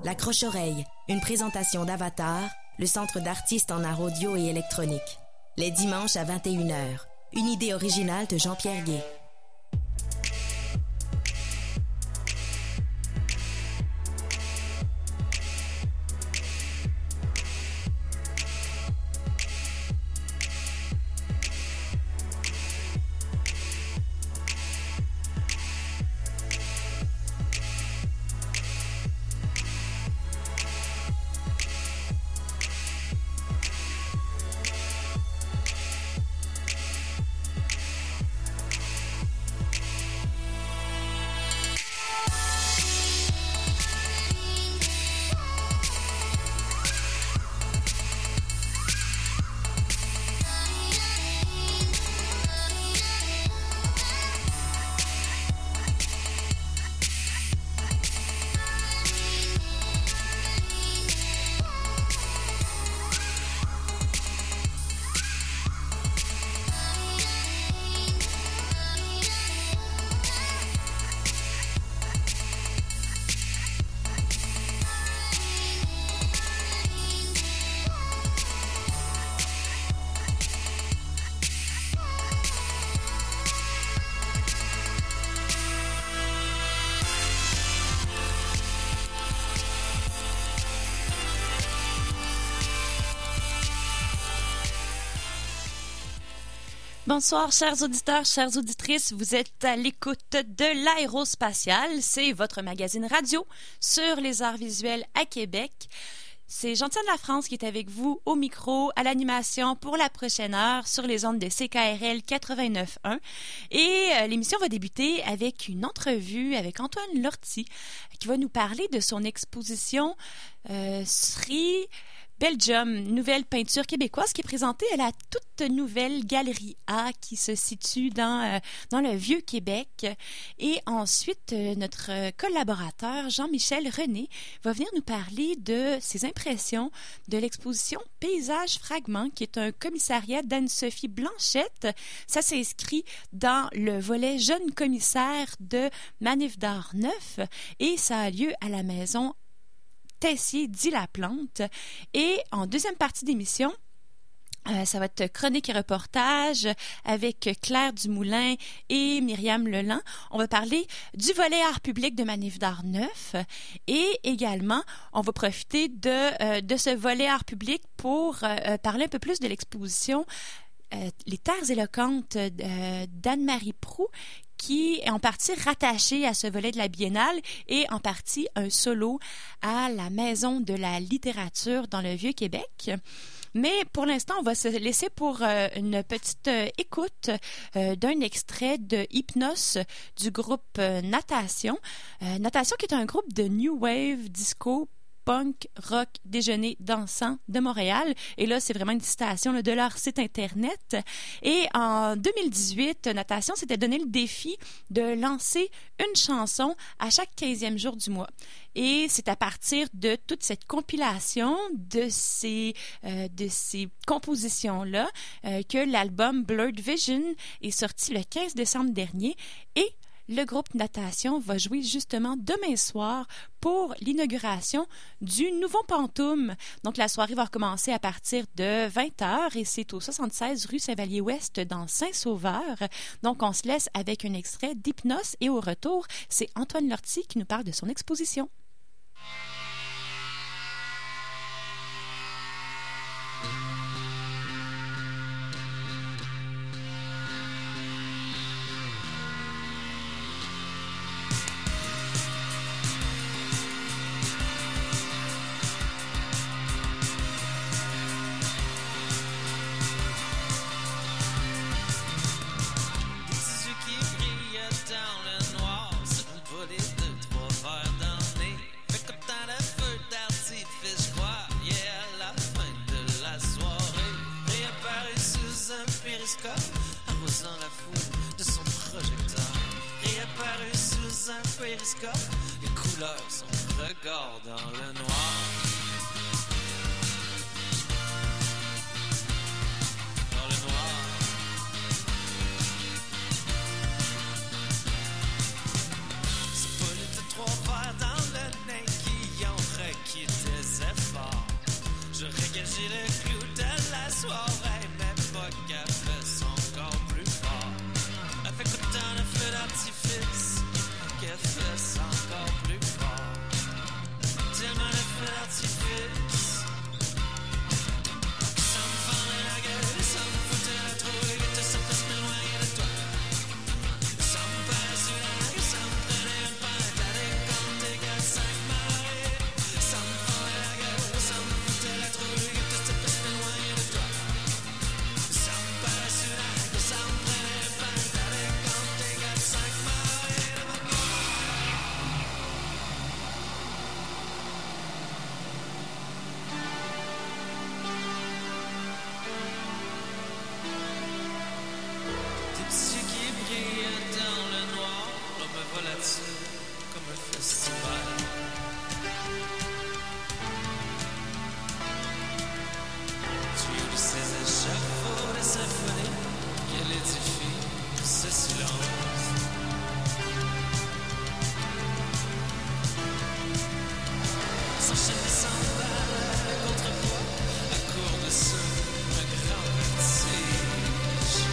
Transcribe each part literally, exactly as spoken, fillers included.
La Croche-Oreille, une présentation d'Avatar, le centre d'artistes en art audio et électronique. Les dimanches à vingt et une heures. Une idée originale de Jean-Pierre Gué. Bonsoir, chers auditeurs, chères auditrices. Vous êtes à l'écoute de l'Aérospatiale. C'est votre magazine radio sur les arts visuels à Québec. C'est Gentiane Lafrance qui est avec vous au micro, à l'animation pour la prochaine heure sur les ondes de C K R L quatre-vingt-neuf point un. Et euh, l'émission va débuter avec une entrevue avec Antoine Lortie qui va nous parler de son exposition euh, Sri Belgium, nouvelle peinture québécoise qui est présentée à la toute nouvelle Galerie A qui se situe dans, euh, dans le Vieux-Québec. Et ensuite, euh, notre collaborateur Jean-Michel René va venir nous parler de ses impressions de l'exposition Paysage Fragment qui est un commissariat d'Anne-Sophie Blanchette. Ça s'inscrit dans le volet Jeune commissaire de Manif d'art neuf et ça a lieu à la maison Tessier dit la plante. Et en deuxième partie d'émission, euh, ça va être chronique et reportage avec Claire Dumoulin et Myriam Leland. On va parler du volet art public de Manif d'art neuf et également, on va profiter de, euh, de ce volet art public pour euh, parler un peu plus de l'exposition euh, Les Terres éloquentes euh, d'Anne-Marie Proulx, qui est en partie rattaché à ce volet de la Biennale et en partie un solo à la Maison de la littérature dans le Vieux-Québec. Mais pour l'instant, on va se laisser pour euh, une petite euh, écoute euh, d'un extrait de Hypnos du groupe euh, Natation. Euh, Natation qui est un groupe de New Wave Disco punk, rock, déjeuner, dansant de Montréal. Et là, c'est vraiment une citation là, de leur site Internet. Et en deux mille dix-huit, Natation s'était donné le défi de lancer une chanson à chaque quinzième jour du mois. Et c'est à partir de toute cette compilation de ces, euh, de ces compositions-là euh, que l'album Blurred Vision est sorti le quinze décembre dernier. Et le groupe Natation va jouer justement demain soir pour l'inauguration du nouveau Pantoum. Donc, la soirée va recommencer à partir de vingt heures et c'est au soixante-seize rue Saint-Vallier-Ouest dans Saint-Sauveur. Donc, on se laisse avec un extrait d'Hypnos et au retour, c'est Antoine Lortie qui nous parle de son exposition. Arrosant la foule de son projecteur, réapparu sous un périscope, les couleurs, son regard dans le noir. Dans le noir. C'est pas les deux, trois verres dans le nez qui ont soirée, mais pas qu'elle fait encore plus fort. Avec autant de feux d'artifice, qu'elle fait encore plus fort. Tellement de feux d'artifice. Ça me fendait la gueule, ça me foutait la trouille, que ça puisse m'éloigner de toi. Ça me paraît soudain, que ça me prenait une pinte à décompter quatre, cinq marées. Ça me fendait la gueule, ça me foutait la trouille, que ça puisse m'éloigner de toi. Ça me paraît soudain, que ça me prenait une pinte à décompter quatre, cinq marées. Tes petits yeux qui brillent dans le noir, là me voilà dessus comme un festival. Tu lis ces échafauds de symphonie qu'elle édifie ce silence. S'enchaîner sans balle contre moi, à court de ça, un grand vertige.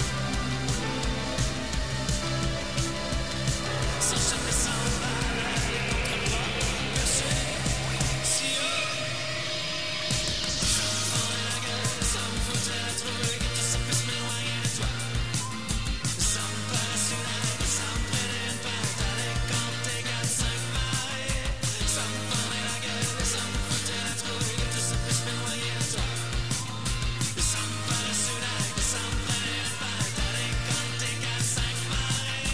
S'enchaîner sans balle contre moi, perché, si haut. Ça me fendait la gueule, ça me foutait la trouille, que ça puisse m'éloigner de toi. Ça me paraît soudain, que ça me prenait une pinte à décompter quatre, cinq marées. Ça me fendait la gueule, ça me foutait la trouille, que ça puisse m'éloigner de toi. Ça me paraît soudain, que ça me prenait une pinte à décompter quatre, cinq marées.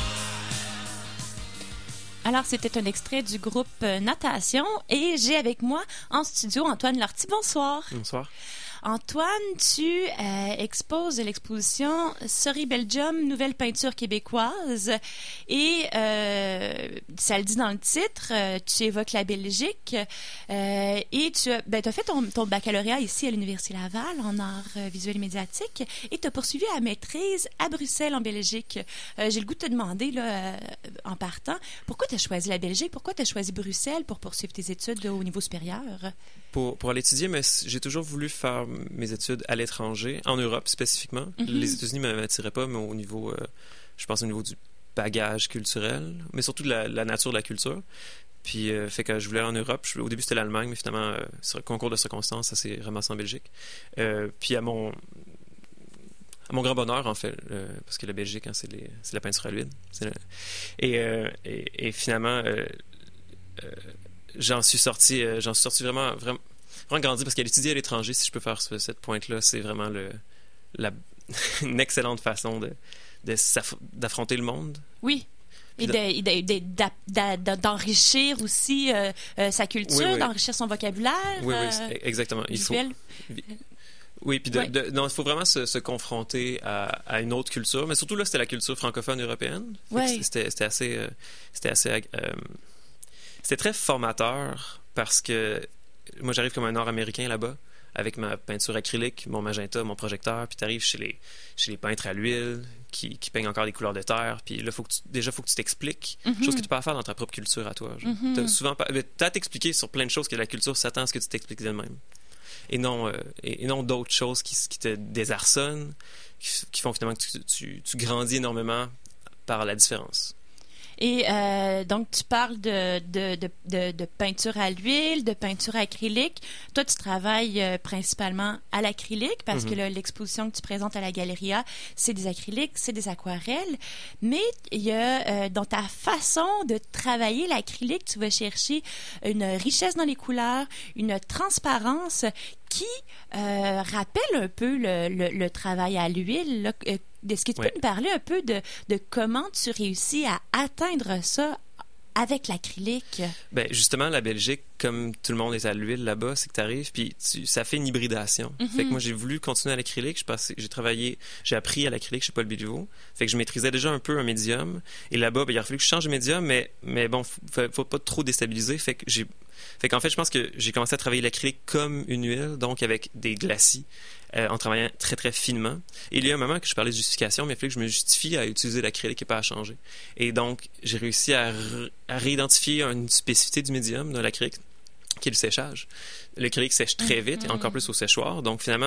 Alors, c'était un extrait du groupe euh, Natation et j'ai avec moi en studio Antoine Lortie. Bonsoir. Bonsoir. Antoine, tu euh, exposes l'exposition Sorry Belgium, nouvelle peinture québécoise et euh, ça le dit dans le titre, euh, tu évoques la Belgique euh, et tu as, ben, t'as fait ton, ton baccalauréat ici à l'Université Laval en arts euh, visuels et médiatiques et tu as poursuivi la maîtrise à Bruxelles en Belgique. Euh, j'ai le goût de te demander là, euh, en partant, pourquoi tu as choisi la Belgique, pourquoi tu as choisi Bruxelles pour poursuivre tes études là, au niveau supérieur? Pour, pour aller étudier, mais j'ai toujours voulu faire mes études à l'étranger, en Europe spécifiquement. Mm-hmm. Les États-Unis ne m'attiraient pas, mais au niveau, euh, je pense au niveau du bagage culturel, mais surtout de la, la nature de la culture. Puis, euh, fait que je voulais aller en Europe. Je, au début, c'était l'Allemagne, mais finalement, euh, sur un concours de circonstances, ça s'est ramassé en Belgique. Euh, puis, à mon, à mon grand bonheur, en fait, euh, parce que la Belgique, hein, c'est, les, c'est la peinture à l'huile. C'est le... et, euh, et, et finalement, euh, euh, j'en suis sorti, euh, j'en suis sorti vraiment, vraiment, vraiment grandi parce qu'elle étudie à l'étranger, si je peux faire ce, cette pointe-là, c'est vraiment le, la, une excellente façon de, de d'affronter le monde. Oui. Et, de, et de, de, de, de, d'enrichir aussi euh, euh, sa culture, oui, oui. d'enrichir son vocabulaire. Oui, oui, euh, exactement. Il faut, oui, puis il oui. faut vraiment se, se confronter à, à une autre culture, mais surtout là, c'était la culture francophone européenne. Oui. C'était, c'était assez... Euh, c'était assez euh, C'était très formateur parce que moi, j'arrive comme un Nord-Américain là-bas avec ma peinture acrylique, mon magenta, mon projecteur, puis tu arrives chez les, chez les peintres à l'huile qui, qui peignent encore des couleurs de terre, puis là, faut que tu, déjà, il faut que tu t'expliques, mm-hmm. chose que tu peux pas faire dans ta propre culture à toi. Mm-hmm. Tu as souvent pas, t'as à t'expliquer sur plein de choses que la culture s'attend à ce que tu t'expliques d'elle-même. Et non, euh, et, et non d'autres choses qui, qui te désarçonnent, qui, qui font finalement que tu, tu, tu grandis énormément par la différence. Et euh, donc, tu parles de, de, de, de, de peinture à l'huile, de peinture acrylique. Toi, tu travailles euh, principalement à l'acrylique parce mm-hmm. que là, l'exposition que tu présentes à la Galeria, c'est des acryliques, c'est des aquarelles. Mais il y a, euh, dans ta façon de travailler l'acrylique, tu vas chercher une richesse dans les couleurs, une transparence qui euh, rappelle un peu le, le, le travail à l'huile, là. Est-ce que tu peux ouais. nous parler un peu de, de comment tu réussis à atteindre ça avec l'acrylique? Ben justement, la Belgique, comme tout le monde est à l'huile là-bas, c'est que tu arrives, puis tu, ça fait une hybridation. Mm-hmm. Fait que moi, j'ai voulu continuer à l'acrylique. Je passais, j'ai travaillé, j'ai appris à l'acrylique chez Paul Béliveau. Fait que je maîtrisais déjà un peu un médium. Et là-bas, ben, il a fallu que je change de médium, mais, mais bon, faut, faut pas trop déstabiliser. Fait que j'ai... Fait qu'en fait, je pense que j'ai commencé à travailler l'acrylique comme une huile, donc avec des glacis, euh, en travaillant très, très finement. Et il y a un moment que je parlais de justification, mais il fallait que je me justifie à utiliser l'acrylique et pas à changer. Et donc, j'ai réussi à, r- à réidentifier une spécificité du médium de l'acrylique, qui est le séchage. L'acrylique sèche très vite, mm-hmm. et encore plus au séchoir. Donc, finalement,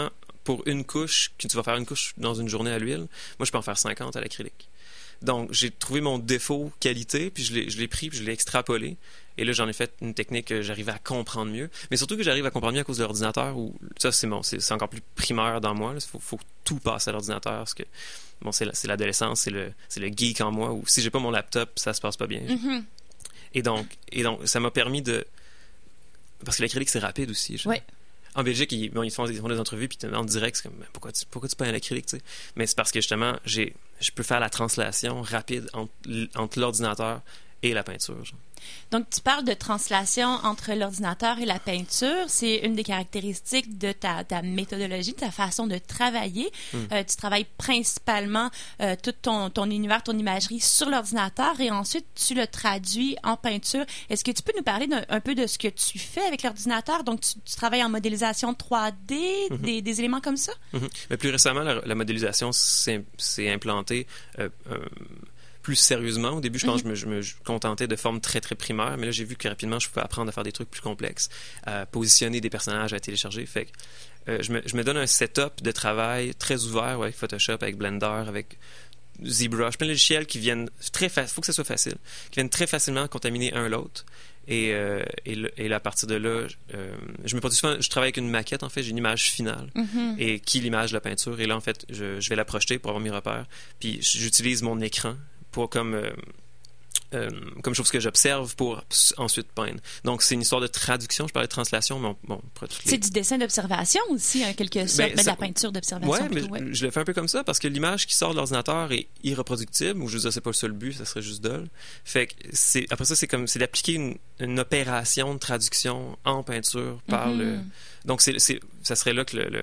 pour une couche, que tu vas faire une couche dans une journée à l'huile, moi, je peux en faire cinquante à l'acrylique. Donc, j'ai trouvé mon défaut qualité, puis je l'ai, je l'ai pris, puis je l'ai extrapolé. Et là, j'en ai fait une technique que j'arrivais à comprendre mieux. Mais surtout que j'arrive à comprendre mieux à cause de l'ordinateur, où ça, c'est bon, c'est, c'est encore plus primaire dans moi. Il faut, faut tout passer à l'ordinateur, parce que bon, c'est, c'est l'adolescence, c'est le, c'est le geek en moi, où si j'ai pas mon laptop, ça se passe pas bien. Mm-hmm. Et donc, et donc, ça m'a permis de... Parce que l'acrylique, c'est rapide aussi. Oui. En Belgique, ils, bon, ils, font, ils font des entrevues, puis en direct, c'est comme, pourquoi tu, pourquoi tu peins à l'acrylique, tu sais? Mais c'est parce que, justement, j'ai, je peux faire la translation rapide entre, entre l'ordinateur et la peinture. Genre. Donc, tu parles de translation entre l'ordinateur et la peinture. C'est une des caractéristiques de ta, ta méthodologie, de ta façon de travailler. Mm. Euh, tu travailles principalement euh, tout ton, ton univers, ton imagerie sur l'ordinateur et ensuite, tu le traduis en peinture. Est-ce que tu peux nous parler d'un, un peu de ce que tu fais avec l'ordinateur? Donc, tu, tu travailles en modélisation trois D, mm-hmm. des, des éléments comme ça? Mm-hmm. Mais plus récemment, la, la modélisation s'est, s'est implantée... Euh, euh, plus sérieusement. Au début, je pense mm-hmm. que je me, je me contentais de formes très, très primaires, mais là, j'ai vu que rapidement, je pouvais apprendre à faire des trucs plus complexes, à positionner des personnages, à télécharger. Fait que euh, je, me, je me donne un setup de travail très ouvert ouais, avec Photoshop, avec Blender, avec ZBrush, plein de logiciels qui viennent très facile, il faut que ça soit facile, qui viennent très facilement contaminer un l'autre. Et, euh, et, le, et là, à partir de là, euh, je me produis souvent, je travaille avec une maquette, en fait, j'ai une image finale, mm-hmm. et qui l'image de la peinture. Et là, en fait, je, je vais la projeter pour avoir mes repères. Puis j'utilise mon écran pour comme euh, euh, comme chose que j'observe pour ensuite peindre. Donc, c'est une histoire de traduction. Je parlais de translation, mais on, bon, les... C'est du dessin d'observation aussi, en quelque sorte, ben, mais ça... de la peinture d'observation. Ouais, plutôt, mais ouais. je le fais un peu comme ça parce que l'image qui sort de l'ordinateur est irreproductible, ou je veux dire, c'est pas le seul but, ça serait juste dol. Fait que c'est, après ça, c'est comme, c'est d'appliquer une, une opération de traduction en peinture par mm-hmm. le... Donc, c'est, c'est, ça serait là que, le, le,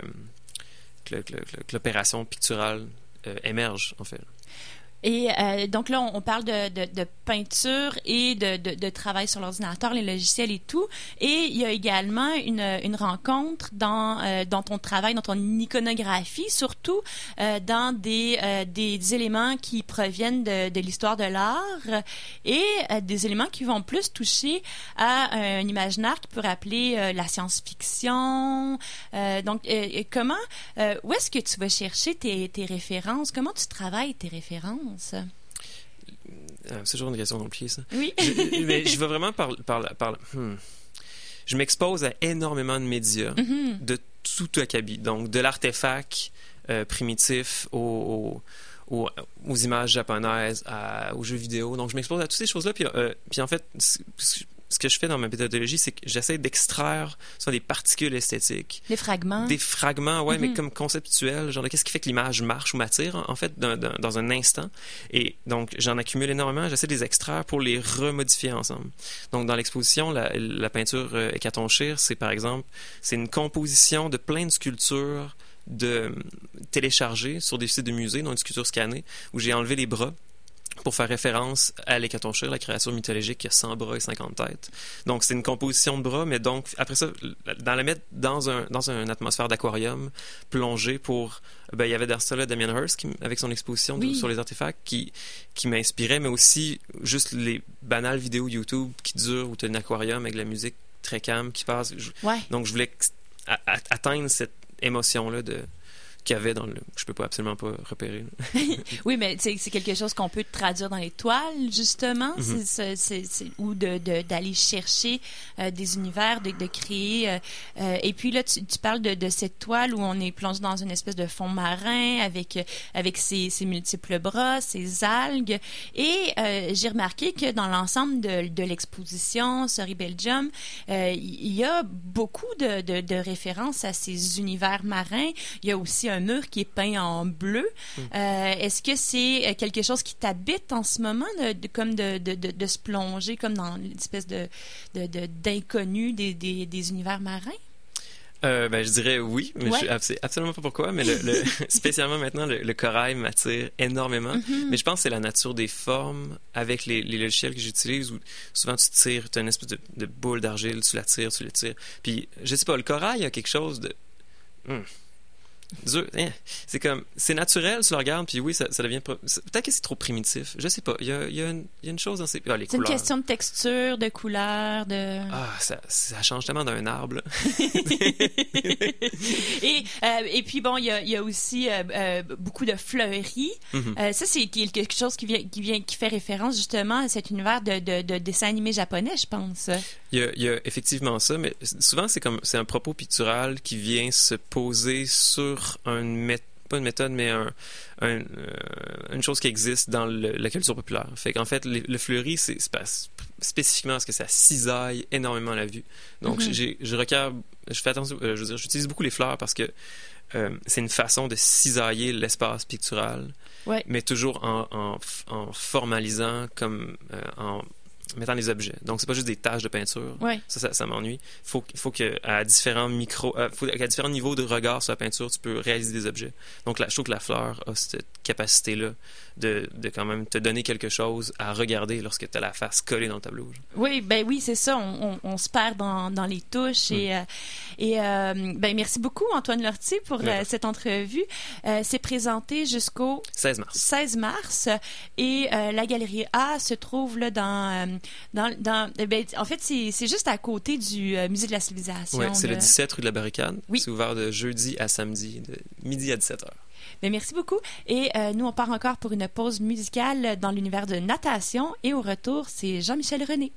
que, le, que, le, que l'opération picturale euh, émerge, en fait. Et euh, donc là, on, on parle de, de, de peinture et de, de, de travail sur l'ordinateur, les logiciels et tout. Et il y a également une, une rencontre dans, euh, dans ton travail, dans ton iconographie, surtout euh, dans des, euh, des éléments qui proviennent de, de l'histoire de l'art et euh, des éléments qui vont plus toucher à un imaginaire qui peut rappeler euh, la science-fiction. Euh, donc, euh, comment, euh, où est-ce que tu vas chercher tes, tes références? Comment tu travailles tes références? C'est toujours une question compliquée, ça. Oui. je, mais je vais vraiment par... par, par hmm. Je m'expose à énormément de médias, mm-hmm. de tout acabit. Donc, de l'artefact euh, primitif aux, aux, aux images japonaises, à, aux jeux vidéo. Donc, je m'expose à toutes ces choses-là. Puis, euh, puis en fait, ce que je fais dans ma méthodologie, c'est que j'essaie d'extraire soit des particules esthétiques. Des fragments. Des fragments, ouais, mm-hmm. mais comme conceptuels. Genre, de qu'est-ce qui fait que l'image marche ou m'attire, en fait, dans, dans, dans un instant. Et donc, j'en accumule énormément. J'essaie de les extraire pour les remodifier ensemble. Donc, dans l'exposition, la, la peinture euh, Hécaton Scheer, c'est par exemple, c'est une composition de plein de sculptures de téléchargées sur des sites de musées, donc une sculpture scannée, où j'ai enlevé les bras pour faire référence à l'Hécaton Scheer, la créature mythologique qui a cent bras et cinquante têtes. Donc, c'est une composition de bras, mais donc, après ça, dans la mettre dans, un, dans une atmosphère d'aquarium, plongée pour... Ben, il y avait dans ça là Damien Hirst, qui, avec son exposition oui. de, sur les artefacts, qui, qui m'inspirait, mais aussi juste les banales vidéos YouTube qui durent, où tu as un aquarium avec de la musique très calme qui passe. Je, ouais. Donc, je voulais a, a, atteindre cette émotion-là de... qu'il y avait dans le... Je peux pas absolument pas repérer. Oui, mais c'est, c'est quelque chose qu'on peut traduire dans les toiles, justement, mm-hmm. c'est, c'est, c'est, ou de, de, d'aller chercher euh, des univers, de, de créer... Euh, euh, et puis là, tu, tu parles de, de cette toile où on est plongé dans une espèce de fond marin avec, avec ses, ses multiples bras, ses algues. Et euh, j'ai remarqué que dans l'ensemble de, de l'exposition Surrey Belgium, euh, il y a beaucoup de, de, de références à ces univers marins. Il y a aussi un mur qui est peint en bleu. Mm. Euh, est-ce que c'est quelque chose qui t'habite en ce moment, de, de, comme de, de, de, de se plonger comme dans une espèce de, de, de, d'inconnu des, des, des univers marins? Euh, ben, je dirais oui, mais ouais. je sais absolument pas pourquoi, mais le, le, spécialement maintenant, le, le corail m'attire énormément. Mm-hmm. Mais je pense que c'est la nature des formes avec les, les logiciels que j'utilise où souvent tu tires, tu as une espèce de, de boule d'argile, tu la tires, tu la tires. Puis, je sais pas, le corail a quelque chose de... Hmm. dur. Hein. C'est comme, c'est naturel, tu le regardes, puis oui, ça, ça devient... Pro... Peut-être que c'est trop primitif. Je sais pas. Il y a, il y a, une, il y a une chose dans ces... Ah, les C'est couleurs. une question de texture, de couleur, de... Ah, ça, ça change tellement d'un arbre. Là. et, euh, et puis, bon, il y a, il y a aussi euh, euh, beaucoup de fleuris. Mm-hmm. Euh, ça, c'est quelque chose qui, vient, qui, vient, qui fait référence, justement, à cet univers de, de, de dessin animé japonais, je pense. Il y a, il y a effectivement ça, mais souvent, c'est comme c'est un propos pictural qui vient se poser sur une méthode, pas une méthode, mais un, un, euh, une chose qui existe dans le, la culture populaire. Fait qu'en fait, le, le fleuri, c'est, c'est pas spécifiquement parce que ça cisaille énormément la vue. Donc, mm-hmm. j'ai, je requiert, je fais attention, euh, je veux dire, j'utilise beaucoup les fleurs parce que euh, c'est une façon de cisailler l'espace pictural, ouais. mais toujours en, en, en formalisant comme euh, en mettant les objets. Donc, c'est pas juste des taches de peinture. Ouais. Ça, ça, ça m'ennuie. Il faut, faut qu'à différents micros, euh, faut qu'à différents niveaux de regard sur la peinture, tu peux réaliser des objets. Donc, là, je trouve que la fleur a cette capacité-là de, de quand même te donner quelque chose à regarder lorsque tu as la face collée dans le tableau. Genre. Oui, ben oui, c'est ça. On, on, on se perd dans, dans les touches. Mm. Et, euh, et euh, ben merci beaucoup, Antoine Lortie, pour euh, cette entrevue. Euh, c'est présenté jusqu'au seize mars. seize mars. Et euh, la Galerie A se trouve là dans... Euh, Dans, dans, ben, en fait, c'est, c'est juste à côté du euh, Musée de la Civilisation. Oui, c'est de... le dix-sept rue de la Barricade. Oui. C'est ouvert de jeudi à samedi, de midi à dix-sept heures. Ben, merci beaucoup. Et euh, nous, on part encore pour une pause musicale dans l'univers de natation. Et au retour, c'est Jean-Michel René.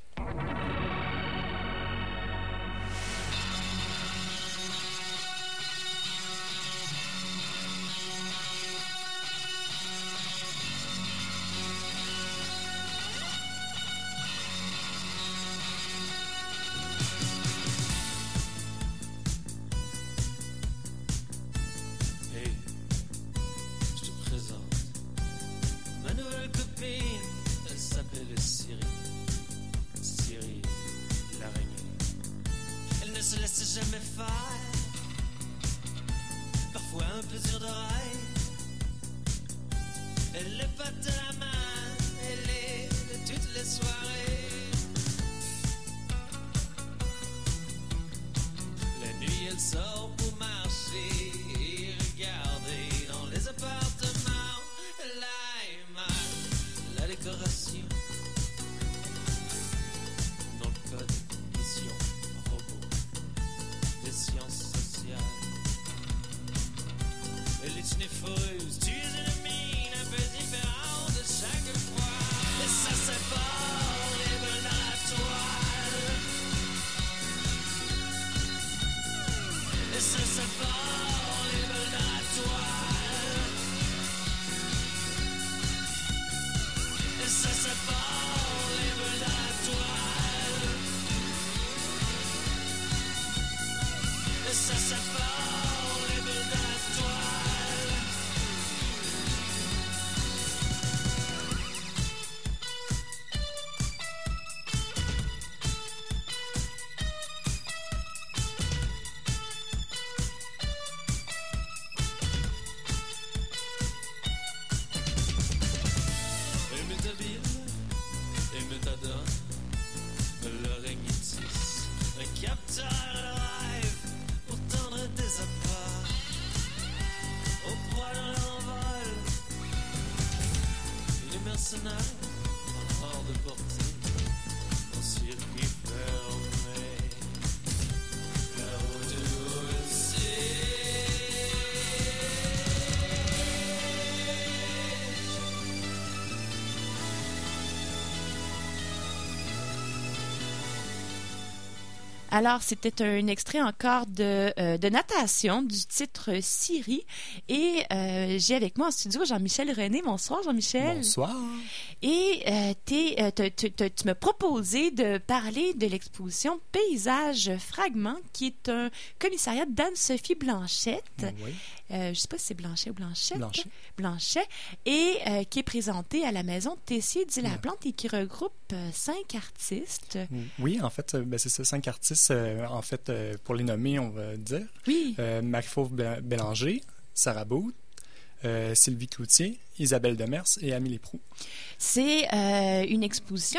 Jamais faire, parfois un peu dur d'oreille. Elle est pas de la main, elle est de toutes les soirées. La nuit elle sort pour marcher et regarder dans les appartements. La image, la décoration, dans le code mission. Sciences sociales. Elle est une effeureuse, tu es une mine un peu différente de chaque fois. Et ça s'aborde les mains dans la toile. Et ça s'aborde les mains dans la toile. Et ça s'aborde les mains dans la toile. Et ça s'aborde les mains dans la toile. Et métabile, et métadone, l'oreille tisse, un capteur de rêve. Des appâts au proie dans l'envol. Les mercenaires hors de portée, en circuit fermé. La route aussi. Alors, c'était un extrait encore de, euh, de natation du titre Siri. Et euh, j'ai avec moi en studio Jean-Michel René. Bonsoir, Jean-Michel. Bonsoir. Et euh, t'es, euh, t'es, t'es, t'es, tu m'as proposé de parler de l'exposition Paysages Fragments, qui est un commissariat d'Anne-Sophie Blanchette. Oui. Euh, je ne sais pas si c'est Blanchet ou Blanchette. Blanchet. Blanchet. Et euh, qui est présenté à la Maison Tessier-Dit-la-Plante et qui regroupe euh, cinq artistes. Oui, en fait, ben, c'est ça, cinq artistes. Euh, en fait, euh, pour les nommer, on va dire. Oui. Euh, Marie-Fauve Bélanger, Sarah Booth, euh, Sylvie Cloutier, Isabelle Demers et Amélie Proulx. C'est euh, une exposition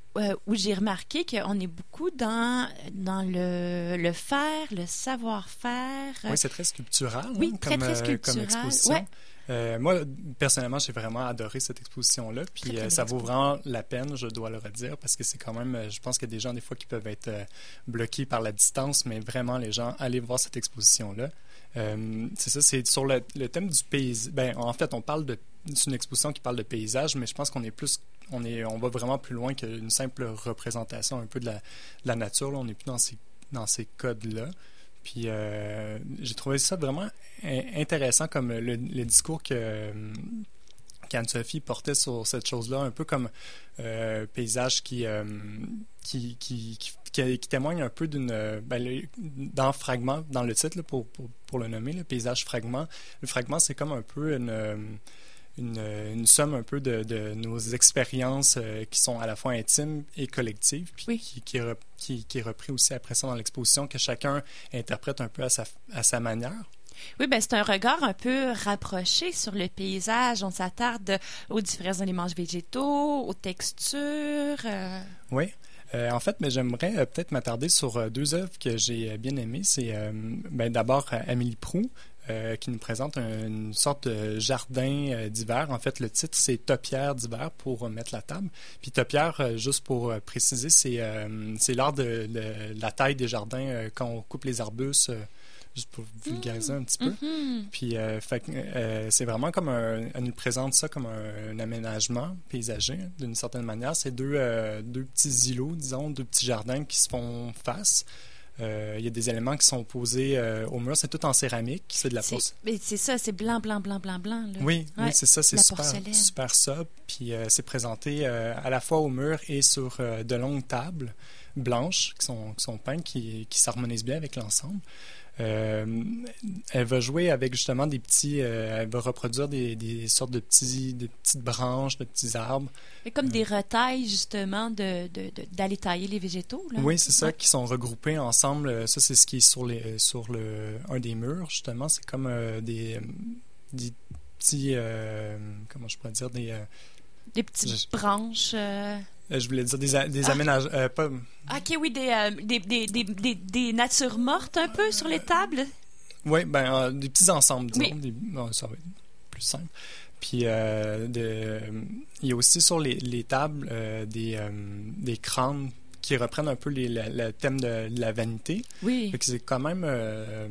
euh, où j'ai remarqué qu'on est beaucoup dans, dans le, le faire, le savoir-faire. Oui, c'est très sculptural. Oui, hein, très, comme, très euh, sculptural. comme exposition. Ouais. Euh, moi, personnellement, j'ai vraiment adoré cette exposition-là. Puis Très, très euh, ça belle vaut vraiment la peine, je dois le redire, parce que c'est quand même, euh, je pense qu'il y a des gens, des fois, qui peuvent être euh, bloqués par la distance, mais vraiment, les gens, allez voir cette exposition-là. Euh, c'est ça, c'est sur le, le thème du paysage. Ben, en fait, on parle de. C'est une exposition qui parle de paysage, mais je pense qu'on est plus. On, est, on va vraiment plus loin qu'une simple représentation un peu de la, de la nature. Là. On n'est plus dans ces, dans ces codes-là. Puis euh, j'ai trouvé ça vraiment intéressant comme le, le discours que qu'Anne-Sophie portait sur cette chose-là, un peu comme euh, paysage qui, euh, qui, qui, qui, qui, qui témoigne un peu d'une... Ben, le, dans Fragment, dans le titre, là, pour, pour, pour le nommer, le paysage fragment. Le fragment, c'est comme un peu une... Une, une somme un peu de, de nos expériences euh, qui sont à la fois intimes et collectives, puis oui. qui, qui, est re, qui, qui est repris aussi après ça dans l'exposition, que chacun interprète un peu à sa, à sa manière. Oui, ben c'est un regard un peu rapproché sur le paysage. On s'attarde aux différents éléments végétaux, aux textures. Euh... Oui. Euh, en fait, mais j'aimerais euh, peut-être m'attarder sur euh, deux œuvres que j'ai euh, bien aimées. C'est euh, ben, d'abord euh, Amélie Proulx, Euh, qui nous présente un, une sorte de jardin euh, d'hiver. En fait, le titre, c'est Topiaire d'hiver pour euh, mettre la table. Puis Topiaire, euh, juste pour euh, préciser, c'est, euh, c'est l'art de, de, de la taille des jardins euh, quand on coupe les arbustes, euh, juste pour vulgariser un petit peu. Mm-hmm. Puis euh, fait, euh, c'est vraiment comme un... Elle nous présente ça comme un, un aménagement paysager, d'une certaine manière. C'est deux, euh, deux petits îlots, disons, deux petits jardins qui se font face. Euh, il y a des éléments qui sont posés euh, au mur. C'est tout en céramique. C'est de la porcelaine. Mais c'est ça, c'est blanc, blanc, blanc, blanc, blanc. Là. Oui, ouais. oui, c'est ça. C'est la super, porcelaine. super sobre. Puis euh, c'est présenté euh, à la fois au mur et sur euh, de longues tables blanches qui sont, qui sont peintes, qui, qui s'harmonisent bien avec l'ensemble. Euh, elle va jouer avec justement des petits... Euh, elle va reproduire des, des sortes de, petits, de petites branches, de petits arbres. Mais comme euh, des retailles, justement, de, de, de, d'aller tailler les végétaux. Là. Oui, c'est ça, ouais. qui sont regroupés ensemble. Ça, c'est ce qui est sur, les, sur le, un des murs, justement. C'est comme euh, des, des petits... Euh, comment je pourrais dire? Des, euh, des petites je... branches... Euh... Je voulais dire des, des ah. aménages... Euh, pas... OK, oui, des, euh, des, des, des, des, des natures mortes un peu sur les tables. Oui, ben euh, des petits ensembles, disons. Oui. Des, bon, ça va être plus simple. Puis, euh, de, il y a aussi sur les, les tables euh, des, euh, des crânes qui reprennent un peu les, le, le thème de, de la vanité. Oui. Fait que c'est quand même euh,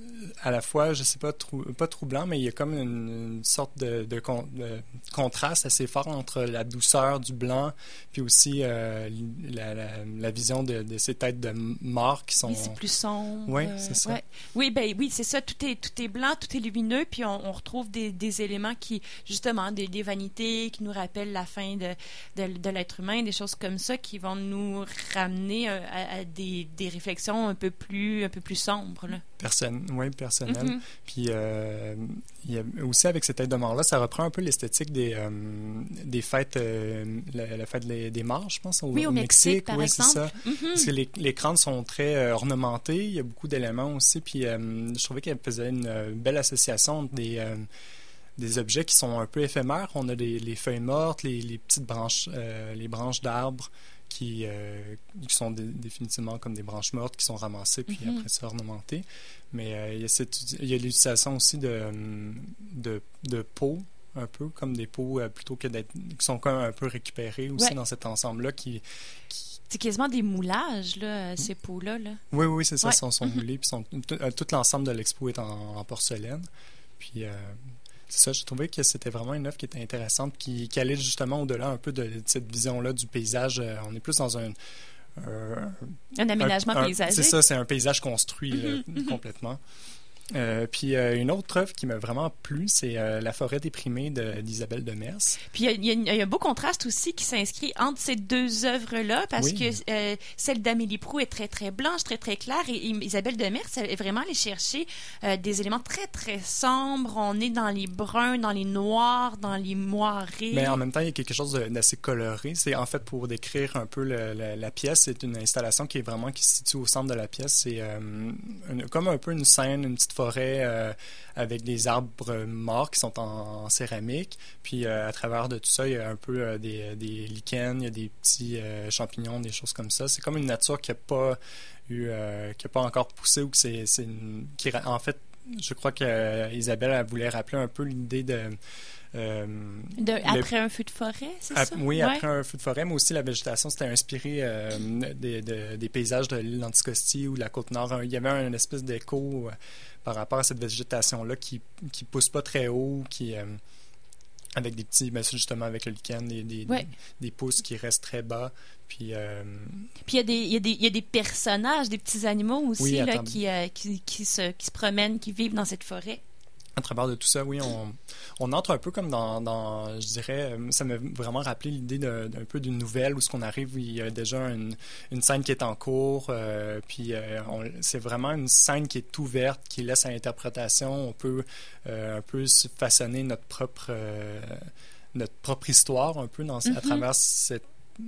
à la fois, je sais pas, trou, pas troublant, mais il y a comme une, une sorte de, de, con, de contraste assez fort entre la douceur du blanc puis aussi euh, la, la, la vision de, de ces têtes de morts qui sont... Oui, c'est plus sombre. Oui, c'est ça. Ouais. Oui, ben oui, c'est ça. Tout est, tout est blanc, tout est lumineux, puis on, on retrouve des, des éléments qui, justement, des, des vanités qui nous rappellent la fin de, de, de l'être humain, des choses comme ça qui vont nous ramener à, à des, des réflexions un peu plus, un peu plus sombres. Là. Personne, oui, personnel. Mm-hmm. Puis, euh, il y a aussi avec cette tête de mort-là, ça reprend un peu l'esthétique des, euh, des fêtes, euh, la, la fête des, des morts, je pense, au, oui, au, au Mexique. Mexique, par oui, exemple. c'est ça. Mm-hmm. Parce que les, les crânes sont très euh, ornementés, il y a beaucoup d'éléments aussi, puis euh, je trouvais qu'elle faisait une euh, belle association des... Euh, des objets qui sont un peu éphémères. On a les, les feuilles mortes, les, les petites branches, euh, les branches d'arbres qui, euh, qui sont dé- définitivement comme des branches mortes qui sont ramassées puis mm-hmm. après ça ornementées. Mais euh, il y a cette, il y a l'utilisation aussi de, de, de peaux, un peu comme des peaux euh, plutôt que d'être, qui sont comme un peu récupérées aussi ouais. dans cet ensemble-là qui, qui... C'est quasiment des moulages, là, ces peaux-là. Là. Oui, oui, c'est ça. Ils ouais. sont, sont mm-hmm. moulés. Puis sont, tout, tout l'ensemble de l'expo est en, en porcelaine. Puis... Euh, c'est ça, j'ai trouvé que c'était vraiment une œuvre qui était intéressante, qui, qui allait justement au-delà un peu de, de cette vision-là du paysage. Euh, on est plus dans un... Un, un aménagement un, paysager. C'est ça, c'est un paysage construit mm-hmm, là, mm-hmm. complètement. Euh, puis euh, une autre œuvre qui m'a vraiment plu, c'est euh, La forêt déprimée de, d'Isabelle Demers. Puis il y, y, y a un beau contraste aussi qui s'inscrit entre ces deux œuvres-là, parce oui. que euh, celle d'Amélie Proulx est très, très blanche, très, très claire, et, et Isabelle Demers est vraiment allée chercher euh, des éléments très, très sombres. On est dans les bruns, dans les noirs, dans les moirés. Mais en même temps, il y a quelque chose d'assez coloré. C'est en fait pour décrire un peu le, le, la pièce, c'est une installation qui est vraiment qui se situe au centre de la pièce. C'est euh, une, comme un peu une scène, une petite forêt euh, avec des arbres morts qui sont en, en céramique. Puis euh, à travers de tout ça, il y a un peu euh, des, des lichens, il y a des petits euh, champignons, des choses comme ça. C'est comme une nature qui n'a pas eu, euh, qui a pas encore poussé ou que c'est, c'est une, qui, en fait, je crois que euh, Isabelle elle voulait rappeler un peu l'idée de Euh, de, le, après un feu de forêt, c'est à, ça? Oui, ouais. après un feu de forêt, mais aussi la végétation, c'était inspiré euh, des, de, des paysages de l'île d'Anticosti ou de la Côte-Nord. Il y avait un espèce d'écho euh, par rapport à cette végétation-là qui ne pousse pas très haut, qui... Euh, avec des petits, ben justement avec le lichen, des, des, ouais. des, des pousses qui restent très bas. Puis euh... puis il y a des il y a des il y a des personnages, des petits animaux aussi oui, là, qui, euh, qui qui se qui se promènent, qui vivent dans cette forêt. À travers de tout ça, oui, on, on entre un peu comme dans, dans, je dirais, ça m'a vraiment rappelé l'idée d'un, d'un peu d'une nouvelle où ce qu'on arrive, où il y a déjà une, une scène qui est en cours, euh, puis euh, on, c'est vraiment une scène qui est ouverte, qui laisse à l'interprétation. On peut euh, un peu façonner notre propre, euh, notre propre histoire un peu dans, mm-hmm. à travers cette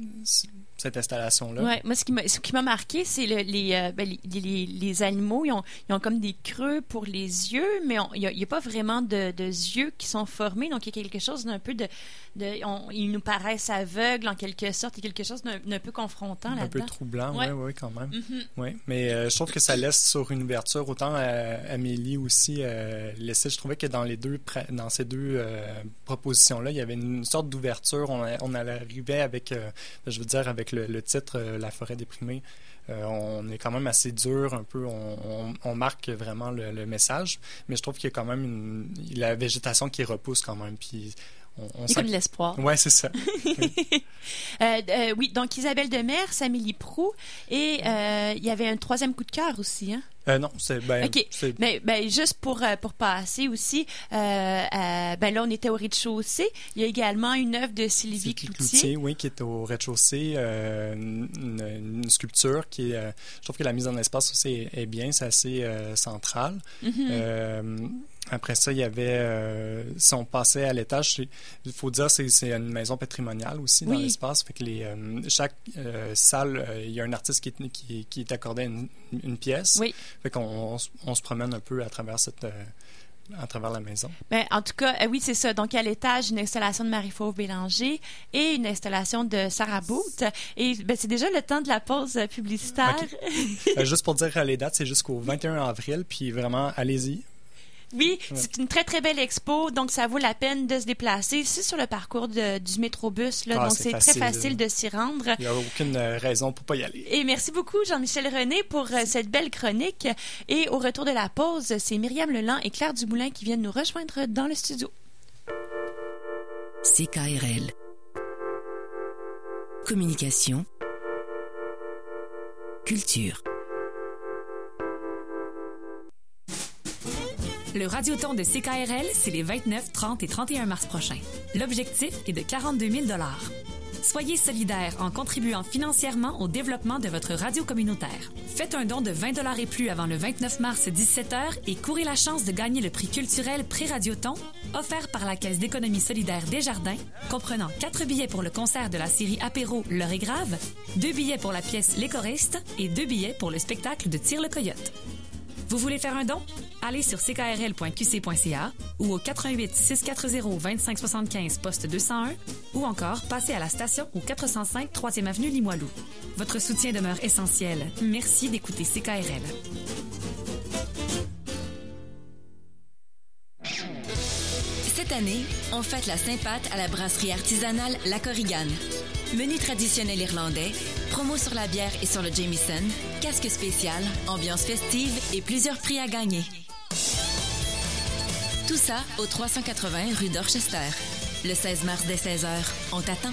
cette installation-là. Ouais, moi, ce qui m'a, ce qui m'a marqué, c'est le, les, euh, ben, les, les, les animaux, ils ont, ils ont comme des creux pour les yeux, mais il n'y a, a pas vraiment de, de yeux qui sont formés, donc il y a quelque chose d'un peu de... de on, ils nous paraissent aveugles, en quelque sorte, il y a quelque chose d'un, d'un peu confrontant là-dedans. Un peu troublant, oui, ouais. oui, quand même. Mm-hmm. Ouais. Mais euh, je trouve que ça laisse sur une ouverture, autant à Amélie aussi, euh, laissait, je trouvais que dans les deux, dans ces deux euh, propositions-là, il y avait une sorte d'ouverture, on, on arrivait avec, euh, je veux dire, avec le, le titre euh, La forêt déprimée. Euh, on est quand même assez dur, un peu, on, on, on marque vraiment le, le message, mais je trouve qu'il y a quand même une, la végétation qui repousse quand même, puis on, on il y a de l'espoir. Oui, c'est ça. Oui. euh, euh, oui, donc Isabelle Demers, Amélie Proulx, et euh, il y avait un troisième coup de cœur aussi, hein? Euh, non, c'est ben, OK. C'est... Mais ben, juste pour, euh, pour passer aussi, euh, euh, ben là, on était au rez-de-chaussée. Il y a également une œuvre de Sylvie Cloutier. Cloutier, oui, qui est au rez-de-chaussée. Euh, une, une sculpture qui est... Euh, je trouve que la mise en espace aussi est, est bien, c'est assez euh, central. Mm-hmm. Euh, après ça, il y avait... Euh, si on passait à l'étage, il faut dire c'est c'est une maison patrimoniale aussi dans oui. l'espace. Fait que les, euh, chaque euh, salle, euh, il y a un artiste qui est, qui, qui est accordé une, une pièce. Oui. Fait qu'on on, on se promène un peu à travers cette... Euh, à travers la maison. Ben, en tout cas, euh, oui, c'est ça. Donc, à l'étage, une installation de Marie-Fauve Bélanger et une installation de Sarah Booth. Et ben, c'est déjà le temps de la pause publicitaire. Okay. euh, juste pour dire les dates, c'est jusqu'au vingt et un avril, puis vraiment, allez-y. Oui, ouais. C'est une très, très belle expo, donc ça vaut la peine de se déplacer. C'est sur le parcours de, du Métrobus, là, ah, donc c'est, c'est facile. Très facile de s'y rendre. Il n'y a aucune raison pour ne pas y aller. Et merci beaucoup, Jean-Michel René, pour euh, cette belle chronique. Et au retour de la pause, c'est Myriam Leland et Claire Dumoulin qui viennent nous rejoindre dans le studio. C K R L. Communication. Culture. Le Radioton de C K R L, c'est les vingt-neuf, trente et trente et un mars prochains. L'objectif est de quarante-deux mille dollars. Soyez solidaires en contribuant financièrement au développement de votre radio communautaire. Faites un don de vingt dollars et plus avant le vingt-neuf mars dix-sept heures et courez la chance de gagner le prix culturel Pré-Radioton offert par la Caisse d'économie solidaire Desjardins, comprenant quatre billets pour le concert de la série Apéro L'heure est grave, deux billets pour la pièce Les choristes et deux billets pour le spectacle de Tire le coyote. Vous voulez faire un don? Allez sur c k r l point q c point c a ou au quatre un huit, six quatre zéro, deux cinq sept cinq poste deux cent un ou encore passez à la station au quatre cent cinq troisième avenue Limoilou. Votre soutien demeure essentiel. Merci d'écouter C K R L. Cette année, on fête la Saint-Pat à la brasserie artisanale La Corrigane. Menu traditionnel irlandais, promo sur la bière et sur le Jameson, casque spécial, ambiance festive et plusieurs prix à gagner. Tout ça au trois cent quatre-vingts rue Dorchester. Le seize mars dès seize heures, on t'attend.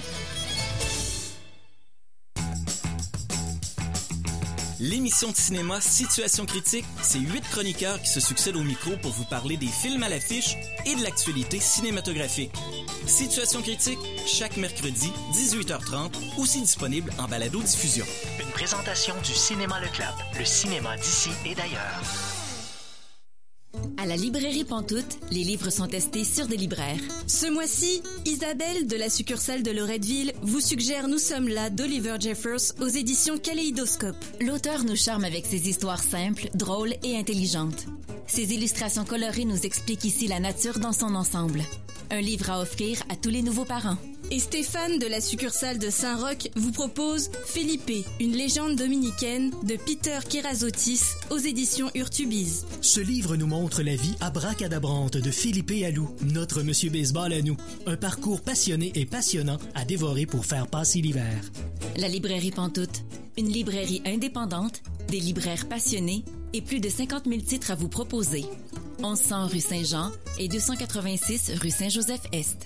L'émission de cinéma Situation critique, c'est huit chroniqueurs qui se succèdent au micro pour vous parler des films à l'affiche et de l'actualité cinématographique. Situation critique, chaque mercredi, dix-huit heures trente, aussi disponible en balado-diffusion. Une présentation du Cinéma Le Club, le cinéma d'ici et d'ailleurs. À la librairie Pantoute, les livres sont testés sur des libraires. Ce mois-ci, Isabelle de la succursale de Loretteville vous suggère Nous sommes là d'Oliver Jeffers aux éditions Kaléidoscope. L'auteur nous charme avec ses histoires simples, drôles et intelligentes. Ses illustrations colorées nous expliquent ici la nature dans son ensemble. Un livre à offrir à tous les nouveaux parents. Et Stéphane de la succursale de Saint-Roch vous propose Felipe, une légende dominicaine de Peter Kerazotis aux éditions Urtubise. Ce livre nous montre la vie abracadabrante de Philippe Alou, notre Monsieur Baseball à nous. Un parcours passionné et passionnant à dévorer pour faire passer l'hiver. La librairie Pantoute, une librairie indépendante, des libraires passionnés et plus de cinquante mille titres à vous proposer. onze cents rue Saint-Jean et deux cent quatre-vingt-six rue Saint-Joseph-Est.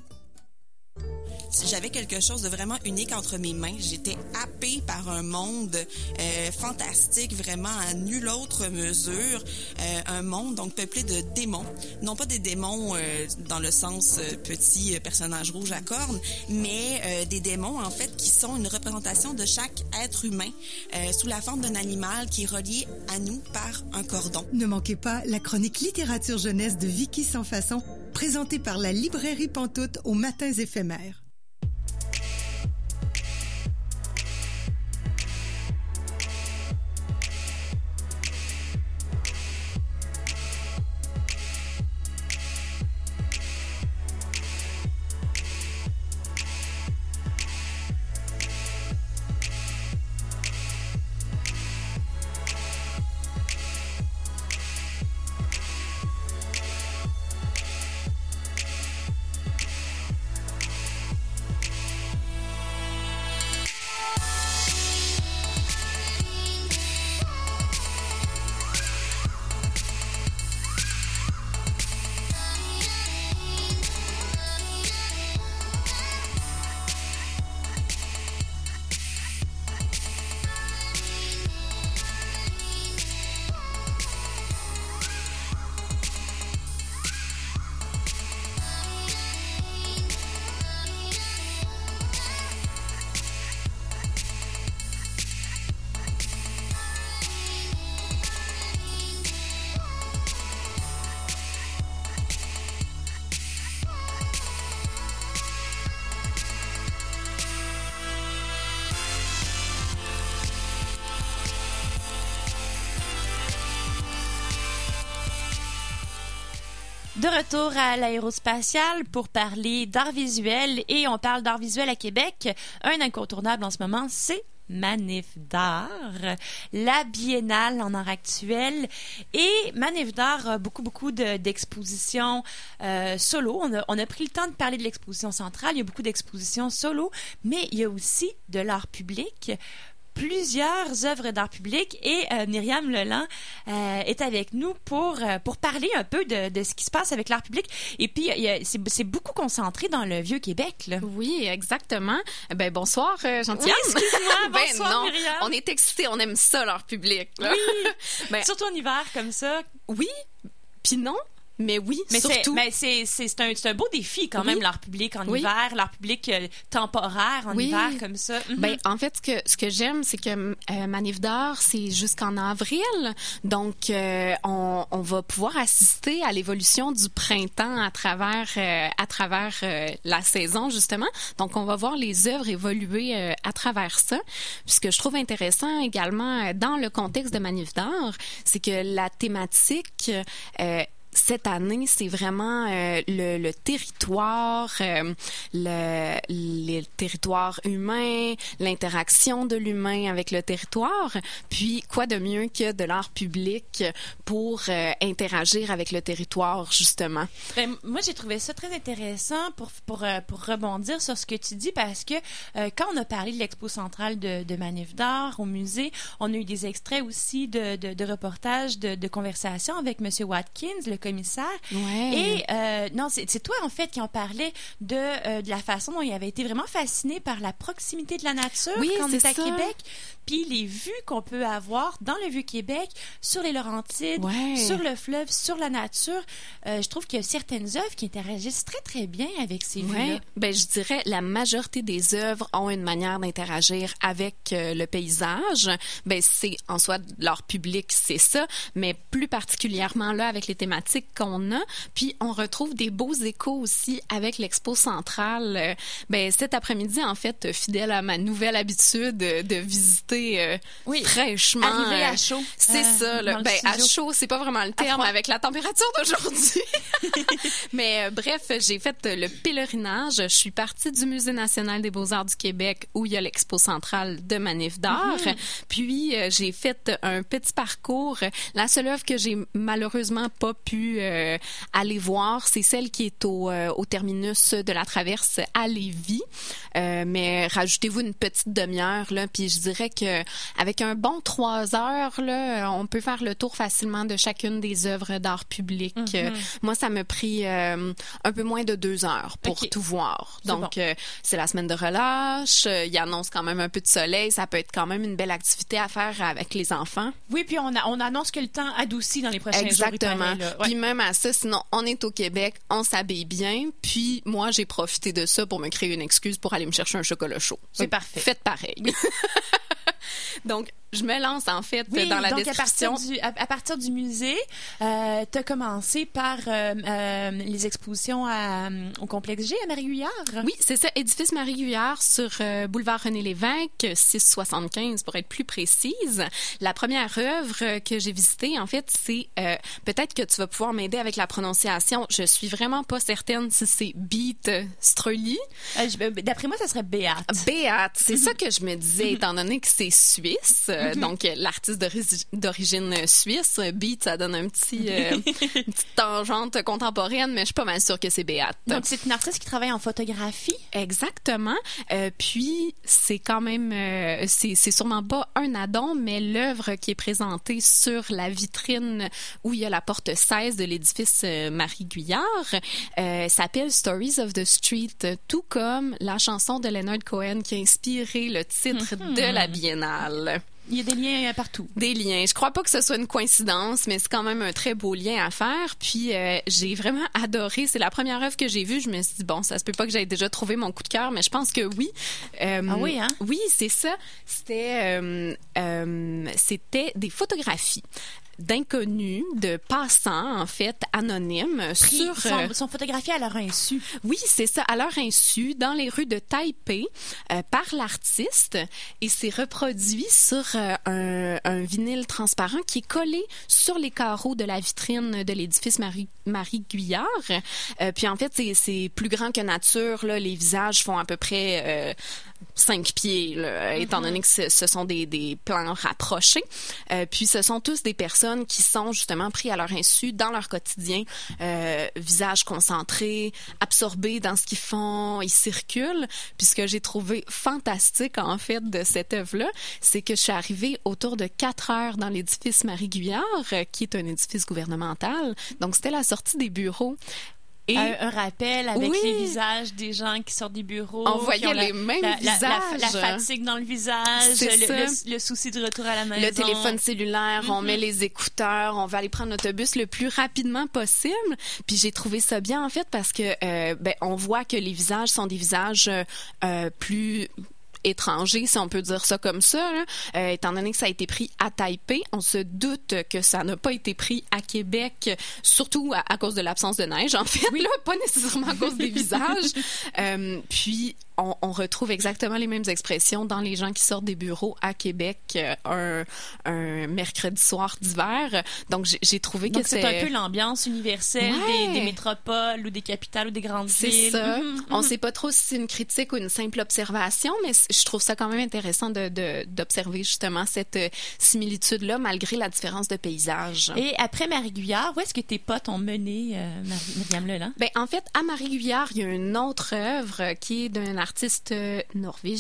J'avais quelque chose de vraiment unique entre mes mains. J'étais happée par un monde euh, fantastique, vraiment à nulle autre mesure. Euh, un monde donc peuplé de démons. Non pas des démons euh, dans le sens euh, petit euh, personnage rouge à cornes, mais euh, des démons en fait qui sont une représentation de chaque être humain euh, sous la forme d'un animal qui est relié à nous par un cordon. Ne manquez pas la chronique littérature jeunesse de Vicky Sans Façon, présentée par la librairie Pantoute aux matins éphémères. De retour à l'aérospatiale pour parler d'art visuel, et on parle d'art visuel à Québec. Un incontournable en ce moment, c'est Manif d'art, la biennale en art actuel. Et Manif d'art a beaucoup, beaucoup de, d'expositions euh, solo. On a, on a pris le temps de parler de l'exposition centrale. Il y a beaucoup d'expositions solo, mais il y a aussi de l'art public. Plusieurs œuvres d'art public, et euh, Myriam Leland euh, est avec nous pour, euh, pour parler un peu de, de ce qui se passe avec l'art public. Et puis, il y a, c'est, c'est beaucoup concentré dans le Vieux-Québec, là. Oui, exactement. Ben, bonsoir, euh, Gentiane. Oui, excuse-moi, bonsoir, ben, non. Myriam. On est excités, on aime ça, l'art public, là. Oui, ben, surtout en hiver, comme ça. Oui, puis non. Mais oui, mais surtout. C'est, mais c'est, c'est, c'est, un, c'est un beau défi quand oui. même, l'art public en oui. hiver, l'art public euh, temporaire en oui. hiver, comme ça. Mm-hmm. Ben, en fait, ce que, ce que j'aime, c'est que euh, Manif d'art, c'est jusqu'en avril. Donc, euh, on, on va pouvoir assister à l'évolution du printemps à travers, euh, à travers euh, la saison, justement. Donc, on va voir les œuvres évoluer euh, à travers ça. Puis, ce que je trouve intéressant également euh, dans le contexte de Manif d'art, c'est que la thématique... Euh, cette année, c'est vraiment euh, le, le territoire, euh, le, le territoire humain, l'interaction de l'humain avec le territoire. Puis, quoi de mieux que de l'art public pour euh, interagir avec le territoire, justement? Ben, moi, j'ai trouvé ça très intéressant pour, pour, euh, pour rebondir sur ce que tu dis, parce que euh, quand on a parlé de l'expo centrale de, de Manif d'art au musée, on a eu des extraits aussi de, de, de reportages, de, de conversations avec M. Watkins, le commissaire. Ouais. Et euh, non, c'est, c'est toi, en fait, qui en parlais de, euh, de la façon dont il avait été vraiment fasciné par la proximité de la nature Oui, quand on c'est est à ça. Québec. Puis les vues qu'on peut avoir dans le Vieux-Québec, sur les Laurentides, Ouais. sur le fleuve, sur la nature. Euh, je trouve qu'il y a certaines œuvres qui interagissent très, très bien avec ces vues-là. Ouais, ben je dirais la majorité des œuvres ont une manière d'interagir avec euh, le paysage. Ben c'est en soi leur public, c'est ça, mais plus particulièrement là avec les thématiques qu'on a. Puis on retrouve des beaux échos aussi avec l'expo centrale. Euh, ben cet après-midi en fait, fidèle à ma nouvelle habitude de, de visiter euh, Oui. fraîchement. Arriver à euh, chaud. C'est euh, ça. Là. dans le Ben à studio. chaud, c'est pas vraiment le terme froid. avec la température d'aujourd'hui. Mais euh, bref, j'ai fait euh, le pèlerinage. Je suis partie du Musée national des beaux-arts du Québec où il y a l'expo centrale de Manif d'art. Mhm. Puis euh, j'ai fait un petit parcours. La seule œuvre que j'ai malheureusement pas pu euh, aller voir, c'est celle qui est au, euh, au terminus de la Traverse à Lévis. Euh, mais rajoutez-vous une petite demi-heure là, puis je dirais que avec un bon trois heures là, on peut faire le tour facilement de chacune des œuvres d'art public. Mhm. Euh, moi, ça m'a pris euh, un peu moins de deux heures pour Ok. tout voir. C'est Donc, bon. euh, c'est la semaine de relâche. Euh, il annonce quand même un peu de soleil. Ça peut être quand même une belle activité à faire avec les enfants. Oui, puis on, a, on annonce que le temps adoucit dans les prochains Exactement. jours. il paraît, là. Ouais. Puis même à ça, sinon, on est au Québec, on s'habille bien. Puis moi, j'ai profité de ça pour me créer une excuse pour aller me chercher un chocolat chaud. C'est Donc, parfait. Faites pareil. Donc, je me lance en fait Oui, dans la donc description. à partir du, à, à partir du musée, euh, tu as commencé par euh, euh, les expositions à, au complexe G à Marie-Guyard. Oui, c'est ça, édifice Marie-Guyard sur euh, boulevard René-Lévesque, six cent soixante-quinze pour être plus précise. La première œuvre que j'ai visitée, en fait, c'est euh, peut-être que tu vas pouvoir m'aider avec la prononciation. Je suis vraiment pas certaine si c'est Beat Stroli. Euh, je- D'après moi, ça serait Béat. Béat, c'est ça que je me disais, étant donné que c'est suisse, euh, donc euh, l'artiste d'ori- d'origine suisse. Beat, ça donne un petit, euh, une petite tangente contemporaine, mais je suis pas mal sûre que c'est Béat. Donc, c'est une artiste qui travaille en photographie. Exactement. Euh, puis, c'est quand même, euh, c'est, c'est sûrement pas un addon, mais l'œuvre qui est présentée sur la vitrine où il y a la porte seize de l'édifice euh, Marie-Guyard euh, s'appelle Stories of the Street, tout comme la chanson de Leonard Cohen qui a inspiré le titre de la Biennale. Il y a des liens euh, partout. Des liens. Je crois pas que ce soit une coïncidence, mais c'est quand même un très beau lien à faire. Puis euh, j'ai vraiment adoré. C'est la première œuvre que j'ai vue. Je me suis dit bon, ça se peut pas que j'aie déjà trouvé mon coup de cœur, mais je pense que oui. Euh, Ah oui, hein? Oui, c'est ça. C'était euh, euh, c'était des photographies d'inconnus, de passants, en fait, anonymes, Pris, sur... sont, euh, sont photographiés à leur insu. oui, c'est ça, à leur insu, dans les rues de Taipei, euh, par l'artiste, et c'est reproduit sur euh, un, un vinyle transparent qui est collé sur les carreaux de la vitrine de l'édifice Marie, Marie-Guyard. Euh, puis en fait, c'est, c'est plus grand que nature, là, les visages font à peu près... Euh, cinq pieds, là, mm-hmm. étant donné que ce, ce sont des, des plans rapprochés. Euh, puis ce sont tous des personnes qui sont justement pris à leur insu dans leur quotidien, euh, visage concentré, absorbés dans ce qu'ils font, ils circulent. Puis ce que j'ai trouvé fantastique, en fait, de cette œuvre-là, c'est que je suis arrivée autour de quatre heures dans l'édifice Marie-Guyard, euh, qui est un édifice gouvernemental. Donc, c'était la sortie des bureaux. Et un, un rappel avec oui. les visages des gens qui sortent des bureaux. On voyait qui ont les la, mêmes la, visages. La, la, la fatigue dans le visage, C'est le, ça. le, le souci de retour à la maison. Le téléphone cellulaire, mm-hmm. on met les écouteurs, on va aller prendre l'autobus le plus rapidement possible. Puis j'ai trouvé ça bien, en fait, parce que euh, ben, on voit que les visages sont des visages euh, plus... étranger, si on peut dire ça comme ça, là. Euh, étant donné que ça a été pris à Taipei, on se doute que ça n'a pas été pris à Québec, surtout à, à cause de l'absence de neige, en fait, oui. là, pas nécessairement à cause des visages. Euh, puis, on, on retrouve exactement les mêmes expressions dans les gens qui sortent des bureaux à Québec euh, un, un mercredi soir d'hiver. Donc, j'ai, j'ai trouvé Donc, que c'est... c'est... un peu l'ambiance universelle ouais. des, des métropoles ou des capitales ou des grandes c'est villes. C'est ça. Mm-hmm. On sait pas trop si c'est une critique ou une simple observation, mais je trouve ça quand même intéressant de, de, d'observer justement cette similitude-là, malgré la différence de paysage. Et après Marie-Guyard, où est-ce que tes potes ont mené euh, Marie- Myriam Leland? Ben, en fait, à Marie-Guyard, il y a une autre œuvre qui est d'un artiste norvégien,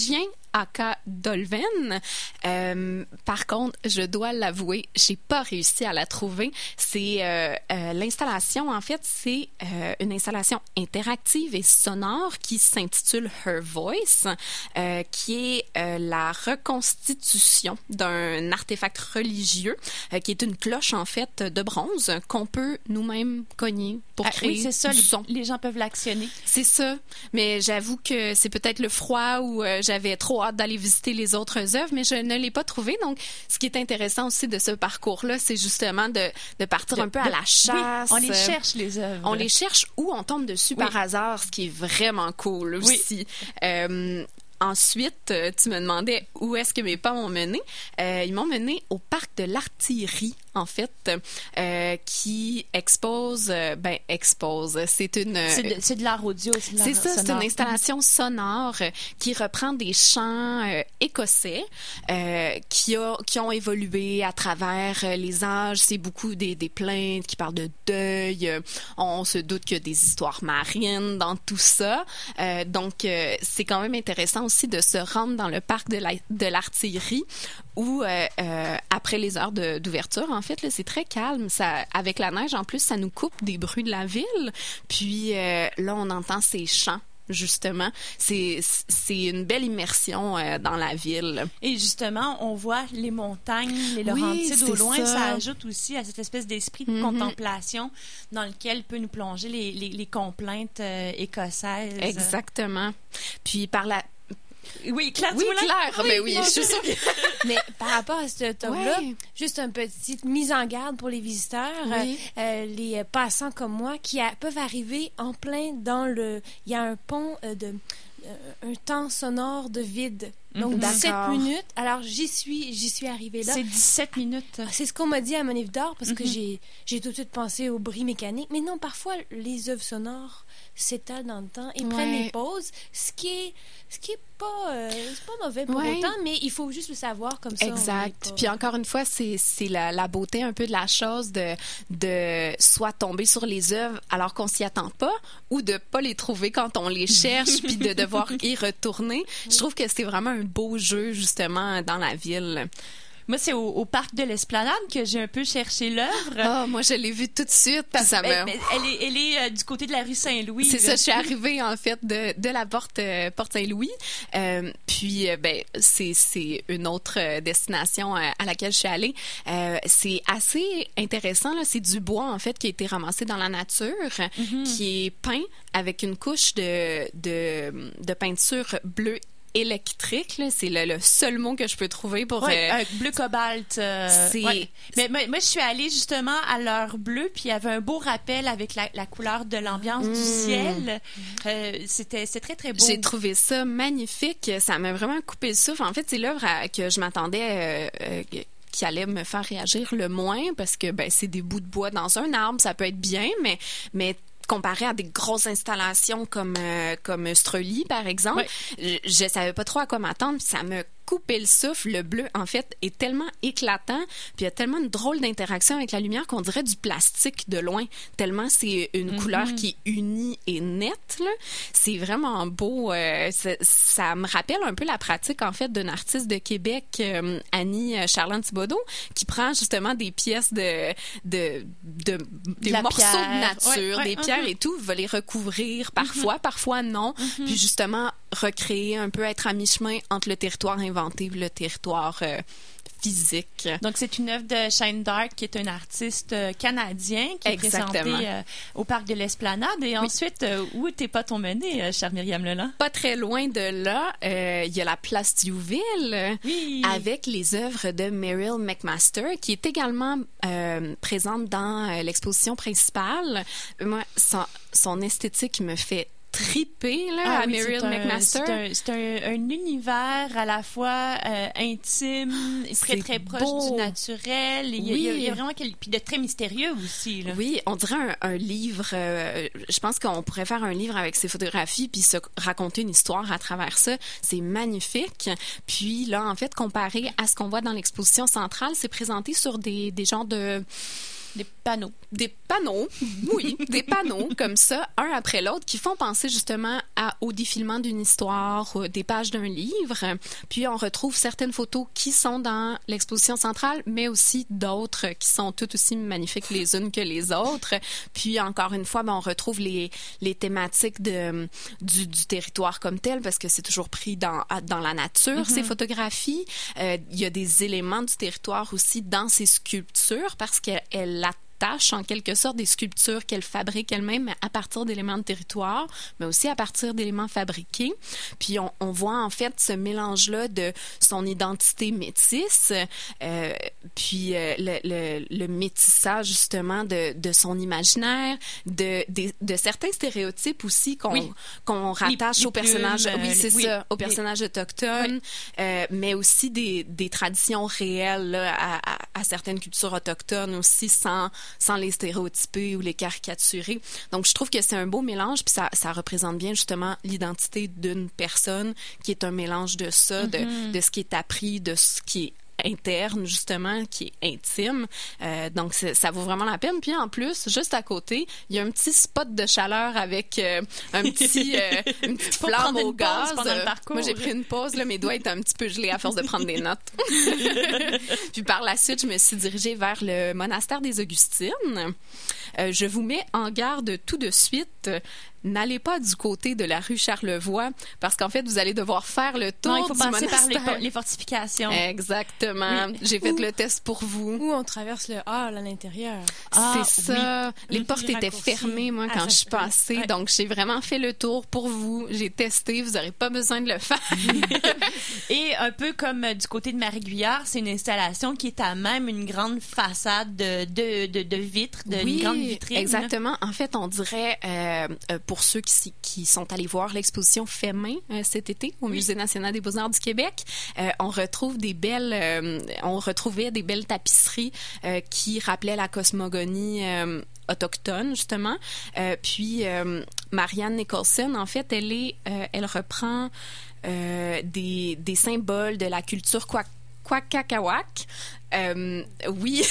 aka Dolven. Euh, par contre, je dois l'avouer, j'ai pas réussi à la trouver. C'est euh, euh, l'installation, en fait, c'est euh, une installation interactive et sonore qui s'intitule Her Voice, euh, qui est euh, la reconstitution d'un artefact religieux, euh, qui est une cloche, en fait, de bronze qu'on peut nous-mêmes cogner pour Ah, créer oui, c'est ça, du les, son. les gens peuvent l'actionner. C'est ça. Mais j'avoue que c'est peut-être le froid ou euh, j'avais trop hâte d'aller visiter les autres œuvres, mais je ne l'ai pas trouvé. Donc, ce qui est intéressant aussi de ce parcours-là, c'est justement de, de partir De- un peu à de- la chasse. Oui, on les cherche, les œuvres. On les cherche ou on tombe dessus Oui. par hasard, ce qui est vraiment cool aussi. Euh, Ensuite, euh, tu me demandais où est-ce que mes pas m'ont mené. Euh, ils m'ont mené au parc de l'Artillerie, en fait, euh, qui expose, euh, ben expose. C'est une. C'est de, c'est de l'art audio, c'est de l'art C'est ça, c'est sonore. une installation sonore euh, qui reprend des chants euh, écossais euh, qui, a, qui ont évolué à travers euh, les âges. C'est beaucoup des, des plaintes qui parlent de deuil. Euh, on se doute qu'il y a des histoires marines dans tout ça. Euh, donc, euh, c'est quand même intéressant aussi de se rendre dans le parc de la- de l'Artillerie où, euh, euh, après les heures de- d'ouverture, en fait, là, c'est très calme. Ça, avec la neige, en plus, ça nous coupe des bruits de la ville. Puis euh, là, on entend ces chants, justement. C'est c'est une belle immersion euh, dans la ville. Et justement, on voit les montagnes, les Oui, Laurentides au c'est loin. Ça. ça. ajoute aussi à cette espèce d'esprit de Mhm. contemplation dans lequel peut nous plonger les, les, les complaintes euh, écossaises. Exactement. Puis par la... Oui, Claire, Oui, tu voulais? Claire, ben oui, je suis sûre que... Mais par rapport à cette œuvre-là, Ouais. juste une petite mise en garde pour les visiteurs, Oui. euh, euh, les euh, passants comme moi qui a- peuvent arriver en plein dans le... Il y a un pont euh, de... euh, un temps sonore de vide. Donc, Mhm. dix-sept D'accord. minutes. Alors, j'y suis, j'y suis arrivée là. C'est dix-sept minutes. C'est ce qu'on m'a dit à Manif d'Or parce que Mhm. j'ai, j'ai tout de suite pensé au bris mécanique. Mais non, parfois, les œuvres sonores s'étalent dans le temps et Ouais. prennent des pauses, ce qui est, ce qui est pas, euh, c'est pas mauvais pour Ouais. autant, mais il faut juste le savoir comme ça. on Exact. est pas- Puis encore une fois, c'est c'est la, la beauté un peu de la chose de, de soit tomber sur les œuvres alors qu'on s'y attend pas ou de pas les trouver quand on les cherche puis de devoir y retourner. Je trouve que c'est vraiment un beau jeu justement dans la ville. Moi, c'est au, au parc de l'Esplanade que j'ai un peu cherché l'œuvre. Ah, moi je l'ai vue tout de suite puis ça Elle, me... mais elle est, elle est euh, du côté de la rue Saint-Louis. C'est là. ça, je suis arrivée en fait de, de la porte, euh, porte Saint-Louis. Euh, puis, euh, ben, c'est, c'est une autre euh, destination euh, à laquelle je suis allée. Euh, c'est assez intéressant, là. C'est du bois en fait qui a été ramassé dans la nature, Mhm. qui est peint avec une couche de, de, de peinture bleue électrique, là. C'est le, le seul mot que je peux trouver pour... Ouais, euh, un bleu cobalt. euh, c'est- ouais. Mais moi, moi, je suis allée justement à l'heure bleue, puis il y avait un beau rappel avec la, la couleur de l'ambiance du Mm. ciel. Euh, c'était, c'était très, très beau. J'ai trouvé ça magnifique. Ça m'a vraiment coupé le souffle. En fait, c'est l'œuvre à- que je m'attendais euh, euh, qui allait me faire réagir le moins parce que ben c'est des bouts de bois dans un arbre, ça peut être bien, mais mais comparé à des grosses installations comme euh, comme Streli par exemple, je, je savais pas trop à quoi m'attendre, puis ça me coupé le souffle. Le bleu, en fait, est tellement éclatant, puis il y a tellement une drôle d'interaction avec la lumière qu'on dirait du plastique de loin, tellement c'est une Mhm. couleur qui est unie et nette, là. C'est vraiment beau. Euh, ça, ça me rappelle un peu la pratique, en fait, d'une artiste de Québec, euh, Annie Charlene Thibodeau, qui prend justement des pièces de, de, de, des la morceaux pierre. de nature, Ouais, ouais, des pierres mhm. et tout, va les recouvrir parfois, parfois non, Mhm. puis justement recréer un peu, être à mi-chemin entre le territoire inventé et le territoire euh, physique. Donc, c'est une œuvre de Shane Dark, qui est un artiste euh, canadien qui est Exactement. présenté euh, au Parc de l'Esplanade. Et ensuite, euh, où t'es pas ton mené, euh, chère Myriam Leland? Pas très loin de là, euh, il y a la place Diouville Oui. avec les œuvres de Meryl McMaster qui est également euh, présente dans euh, l'exposition principale. Moi, son, son esthétique me fait triper là, Ah à oui, Meryl c'est un- McMaster. C'est un, c'est un, un univers à la fois euh, intime, très C'est très proche beau. du naturel. Il y a, Oui. il y a- il y a vraiment quel- puis de très mystérieux aussi. Là. Oui, on dirait un, un livre. euh, je pense qu'on pourrait faire un livre avec ses photographies puis se raconter une histoire à travers ça. C'est magnifique. Puis là, en fait, comparé à ce qu'on voit dans l'exposition centrale, c'est présenté sur des, des genres de Des panneaux. Des panneaux, oui, des panneaux comme ça, un après l'autre, qui font penser justement à, au défilement d'une histoire, ou des pages d'un livre. Puis on retrouve certaines photos qui sont dans l'exposition centrale, mais aussi d'autres qui sont toutes aussi magnifiques les unes que les autres. Puis encore une fois, ben, on retrouve les, les thématiques de, du, du territoire comme tel, parce que c'est toujours pris dans, dans la nature, mm-hmm. ces photographies. Euh, il y a des éléments du territoire aussi dans ces sculptures, parce qu'elles attache en quelque sorte des sculptures qu'elle fabrique elle-même à partir d'éléments de territoire, mais aussi à partir d'éléments fabriqués. Puis on, on voit en fait ce mélange-là de son identité métisse, euh, puis euh, le, le, le métissage justement de, de son imaginaire, de, de, de certains stéréotypes aussi qu'on oui. qu'on rattache les, les aux personnages, plumes, oui c'est oui, ça, aux personnages les... autochtones, oui. euh, mais aussi des, des traditions réelles là, à, à, à certaines cultures autochtones aussi sans sans les stéréotyper ou les caricaturer. Donc, je trouve que c'est un beau mélange, puis ça, ça représente bien justement l'identité d'une personne qui est un mélange de ça, mm-hmm. de, de ce qui est appris, de ce qui est interne, justement, qui est intime. Euh, donc, ça vaut vraiment la peine. Puis, en plus, juste à côté, il y a un petit spot de chaleur avec euh, un petit, euh, une petite flamme au gaz. Le parcours. Moi, j'ai pris une pause. Là, mes doigts étaient un petit peu gelés à force de prendre des notes. Puis, par la suite, je me suis dirigée vers le monastère des Augustines. Euh, je vous mets en garde tout de suite. N'allez pas du côté de la rue Charlevoix, parce qu'en fait, vous allez devoir faire le tour non, il faut du passer monastère. par les, les fortifications. Exactement. Oui. J'ai fait ou, le test pour vous. Ou on traverse le hall à l'intérieur. Ah, c'est ça. Oui. Les oui, portes étaient fermées, moi, quand ah, je suis passée. Ouais. Donc, j'ai vraiment fait le tour pour vous. J'ai testé. Vous n'aurez pas besoin de le faire. Et un peu comme euh, du côté de Marie-Guyard, c'est une installation qui est à même une grande façade de, de, de, de vitres, de oui, une grande vitrine. Exactement. En fait, on dirait... Euh, euh, pour ceux qui, qui sont allés voir l'exposition Fait main euh, cet été au oui. Musée national des beaux-arts du Québec, euh, on retrouve des belles, euh, on retrouvait des belles tapisseries euh, qui rappelaient la cosmogonie euh, autochtone justement. Euh, puis euh, Marianne Nicholson, en fait, elle est, euh, elle reprend euh, des, des symboles de la culture Quack Quackakawak. Euh, oui,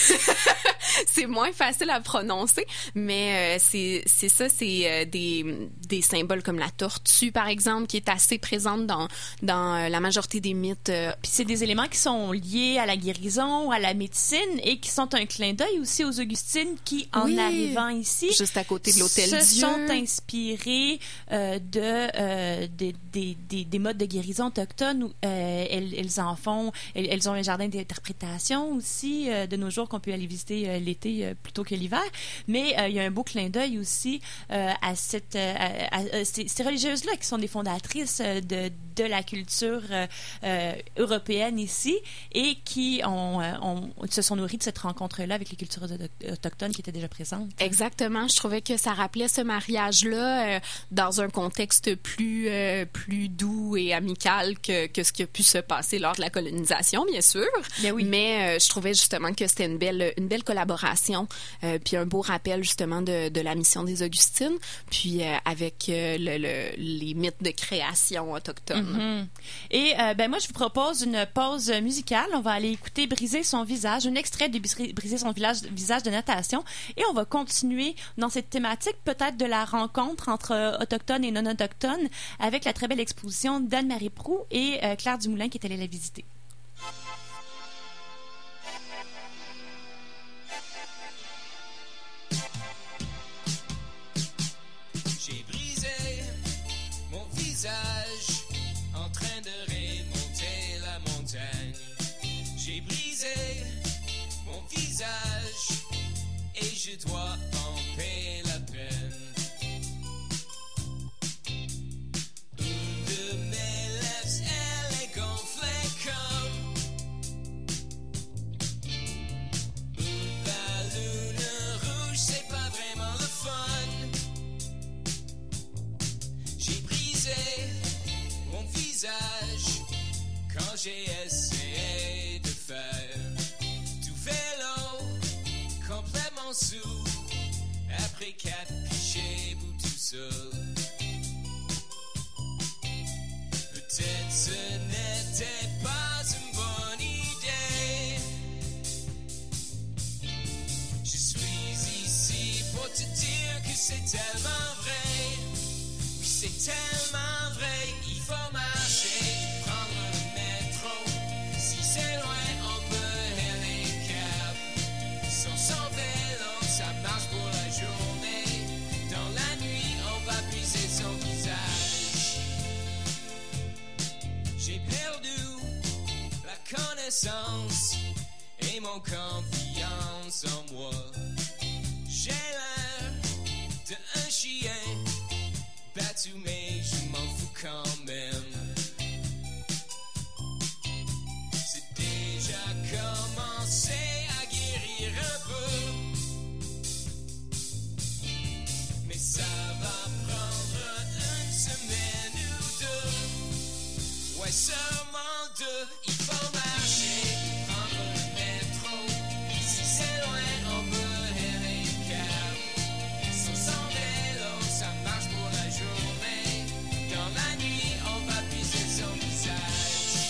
c'est moins facile à prononcer, mais euh, c'est, c'est ça, c'est euh, des, des symboles comme la tortue, par exemple, qui est assez présente dans, dans euh, la majorité des mythes. Euh. Puis c'est des éléments qui sont liés à la guérison, à la médecine, et qui sont un clin d'œil aussi aux Augustines qui, en oui, arrivant ici, juste à côté de l'Hôtel se Dieu, sont inspirés euh, de, euh, de, de, de, des modes de guérison autochtones. Où, euh, elles, elles en font, elles, elles ont un jardin d'interprétation aussi euh, de nos jours qu'on peut aller visiter euh, l'été euh, plutôt que l'hiver, mais euh, il y a un beau clin d'œil aussi euh, à, cette, euh, à, à, à ces, ces religieuses-là qui sont des fondatrices euh, de, de la culture euh, euh, européenne ici et qui ont, euh, ont, se sont nourries de cette rencontre-là avec les cultures autochtones qui étaient déjà présentes. Exactement. Je trouvais que ça rappelait ce mariage-là euh, dans un contexte plus, euh, plus doux et amical que, que ce qui a pu se passer lors de la colonisation, bien sûr. Bien oui. Mais euh, je trouvais justement que c'était une belle, une belle collaboration, euh, puis un beau rappel justement de, de la mission des Augustines, puis euh, avec euh, le, le, les mythes de création autochtone. Mm-hmm. Et euh, ben moi, je vous propose une pause musicale. On va aller écouter Briser son visage, un extrait de Briser son village, visage de natation, et on va continuer dans cette thématique peut-être de la rencontre entre autochtones et non-autochtones avec la très belle exposition d'Anne-Marie Proulx et euh, Claire Dumoulin qui est allée la visiter. En train de remonter la montagne, j'ai brisé mon visage et je dois en payer la peine. Une de mes lèvres, elle est gonflée comme une balloune rouge, c'est pas vraiment le fun. J'ai brisé mon visage quand j'ai essayé de faire du vélo complètement sous te dire que c'est tellement vrai. Oui, c'est tellement vrai. Il faut marcher, prendre le métro. Si c'est loin, on peut hélicap. Sur son vélo, ça marche pour la journée. Dans la nuit, on va puiser son visage. J'ai perdu la connaissance et mon confiance en moi. J'ai l'air d'un chien battu, mais je m'en fous quand même. C'est déjà commencé à guérir un peu, mais ça va prendre une semaine ou deux. Ouais, seulement deux. Il faut marcher, prendre le métro. Si c'est loin, on peut hélicap. Sur son vélo, ça marche pour la journée. Dans la nuit, on va puiser son visage.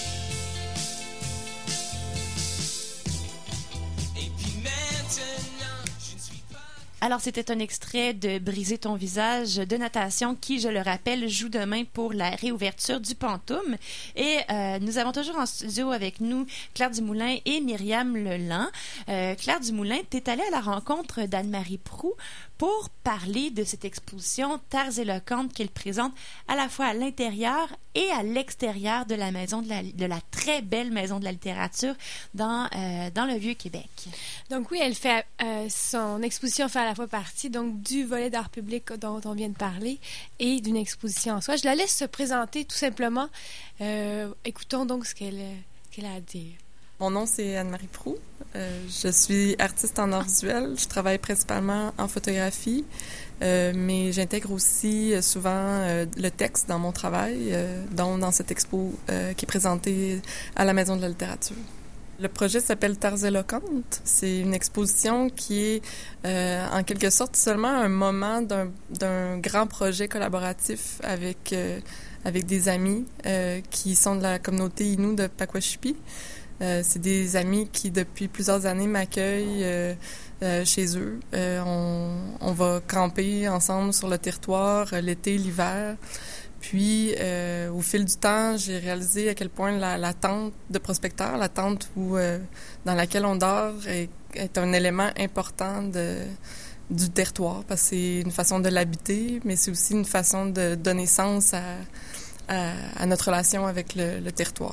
Et puis maintenant, je ne suis pas... Alors, c'était un extrait de Briser ton visage de Natation qui, je le rappelle, joue demain pour la réouverture du Pantoum. Et euh, nous avons toujours en studio avec nous Claire Dumoulin et Myriam Leland. Euh, Claire Dumoulin, tu es allée à la rencontre d'Anne-Marie Proulx pour parler de cette exposition Terres éloquentes qu'elle présente à la fois à l'intérieur et à l'extérieur de la maison de la, de la très belle Maison de la littérature dans, euh, dans le Vieux-Québec. Donc oui, elle fait euh, son exposition fait à la fois partie donc du volet d'art public dont on vient de parler et d'une exposition en soi. Je la laisse se présenter tout simplement. Euh, écoutons donc ce qu'elle, qu'elle a à dire. Mon nom, c'est Anne-Marie Proulx. Euh, je suis artiste en art visuel. Je travaille principalement en photographie, euh, mais j'intègre aussi euh, souvent euh, le texte dans mon travail, euh, dont dans cette expo euh, qui est présentée à la Maison de la littérature. Le projet s'appelle Terres éloquentes. C'est une exposition qui est euh, en quelque sorte seulement un moment d'un, d'un grand projet collaboratif avec, euh, avec des amis euh, qui sont de la communauté Innu de Pakwashipi. Euh, c'est des amis qui, depuis plusieurs années, m'accueillent euh, euh, chez eux. Euh, on, on va camper ensemble sur le territoire euh, l'été, l'hiver. Puis, euh, au fil du temps, j'ai réalisé à quel point la, la tente de prospecteur, la tente où, euh, dans laquelle on dort, est, est un élément important de, du territoire, parce que c'est une façon de l'habiter, mais c'est aussi une façon de donner sens à, à, à notre relation avec le, le territoire.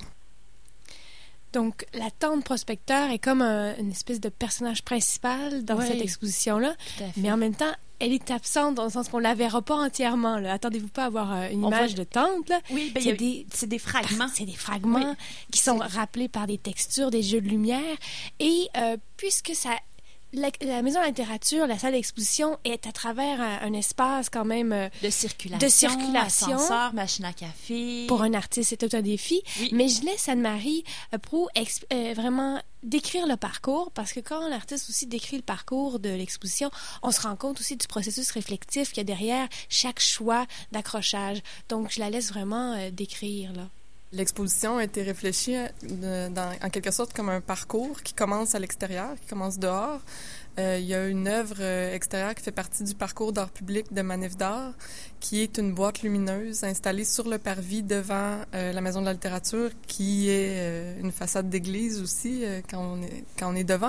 Donc, la tante prospecteur est comme un, une espèce de personnage principal dans oui, cette exposition-là, mais en même temps, elle est absente dans le sens qu'on la verra pas entièrement. Là. Attendez-vous pas à avoir euh, une On image voit... de tante. Là. Oui, ben, c'est, a... des... c'est des fragments. C'est des fragments oui. qui sont rappelés par des textures, des jeux de lumière. Et euh, puisque ça... La, la Maison de la littérature, la salle d'exposition est à travers un, un espace quand même euh, de circulation, de circulation, ascenseur, machine à café. Pour un artiste, c'est tout un défi. Oui. Mais je laisse Anne-Marie euh, Proulx exp- euh, vraiment décrire le parcours, parce que quand l'artiste aussi décrit le parcours de l'exposition, on se rend compte aussi du processus réflectif qu'il y a derrière chaque choix d'accrochage. Donc, je la laisse vraiment euh, décrire, là. L'exposition a été réfléchie de, dans, en quelque sorte comme un parcours qui commence à l'extérieur, qui commence dehors. Euh, il y a une œuvre euh, extérieure qui fait partie du parcours d'art public de Manif d'art, qui est une boîte lumineuse installée sur le parvis devant euh, la Maison de la littérature, qui est euh, une façade d'église aussi euh, quand, on est, quand on est devant.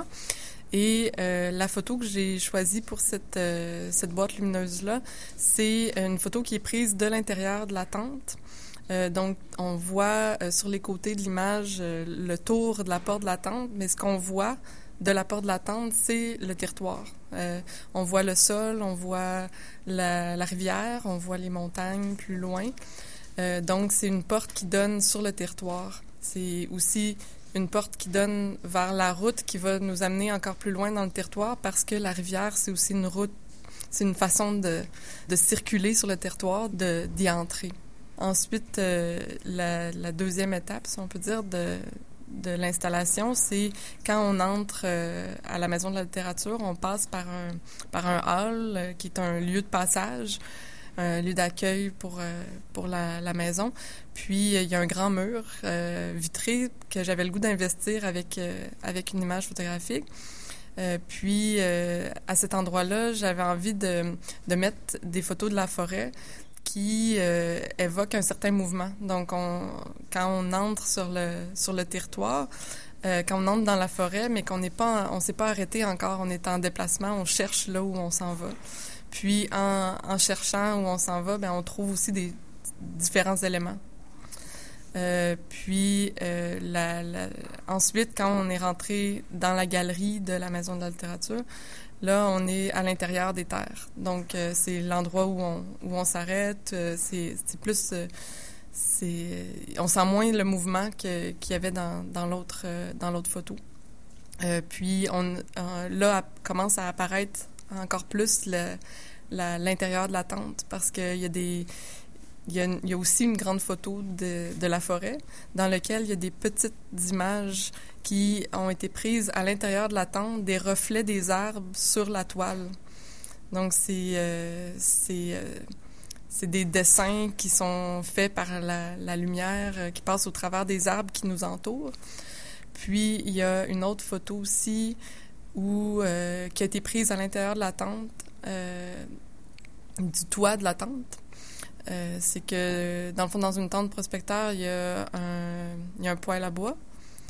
Et euh, la photo que j'ai choisie pour cette, euh, cette boîte lumineuse-là, c'est une photo qui est prise de l'intérieur de la tente. Euh, donc, on voit euh, sur les côtés de l'image euh, le tour de la porte de la tente, mais ce qu'on voit de la porte de la tente, c'est le territoire. Euh, on voit le sol, on voit la, la rivière, on voit les montagnes plus loin. Euh, donc, c'est une porte qui donne sur le territoire. C'est aussi une porte qui donne vers la route qui va nous amener encore plus loin dans le territoire, parce que la rivière, c'est aussi une route, c'est une façon de, de circuler sur le territoire, de, d'y entrer. Ensuite, euh, la, la deuxième étape, si on peut dire, de, de l'installation, c'est quand on entre euh, à la Maison de la littérature, on passe par un, par un hall euh, qui est un lieu de passage, un lieu d'accueil pour, euh, pour la, la maison. Puis, il y a un grand mur euh, vitré que j'avais le goût d'investir avec, euh, avec une image photographique. Euh, puis, euh, à cet endroit-là, j'avais envie de, de mettre des photos de la forêt qui euh, évoquent un certain mouvement. Donc, on, quand on entre sur le, sur le territoire, euh, quand on entre dans la forêt, mais qu'on n'est pas, on s'est pas arrêté encore, on est en déplacement, on cherche là où on s'en va. Puis, en, en cherchant où on s'en va, ben, on trouve aussi des différents éléments. Euh, puis, euh, la, la, ensuite, quand on est rentré dans la galerie de la Maison de la littérature, là, on est à l'intérieur des terres. Donc, euh, c'est l'endroit où on, où on s'arrête. Euh, c'est, c'est plus... Euh, c'est, on sent moins le mouvement que, qu'il y avait dans, dans, l'autre, euh, dans l'autre photo. Euh, puis, on, euh, là, commence à apparaître encore plus le, la, l'intérieur de la tente parce qu'il y a des... Il y, a une, il y a aussi une grande photo de, de la forêt dans laquelle il y a des petites images qui ont été prises à l'intérieur de la tente, des reflets des arbres sur la toile. Donc, c'est, euh, c'est, euh, c'est des dessins qui sont faits par la, la lumière euh, qui passe au travers des arbres qui nous entourent. Puis, il y a une autre photo aussi où, euh, qui a été prise à l'intérieur de la tente, euh, du toit de la tente. Euh, c'est que, dans le fond, dans une tente prospecteur, il y a un, il y a un poêle à bois.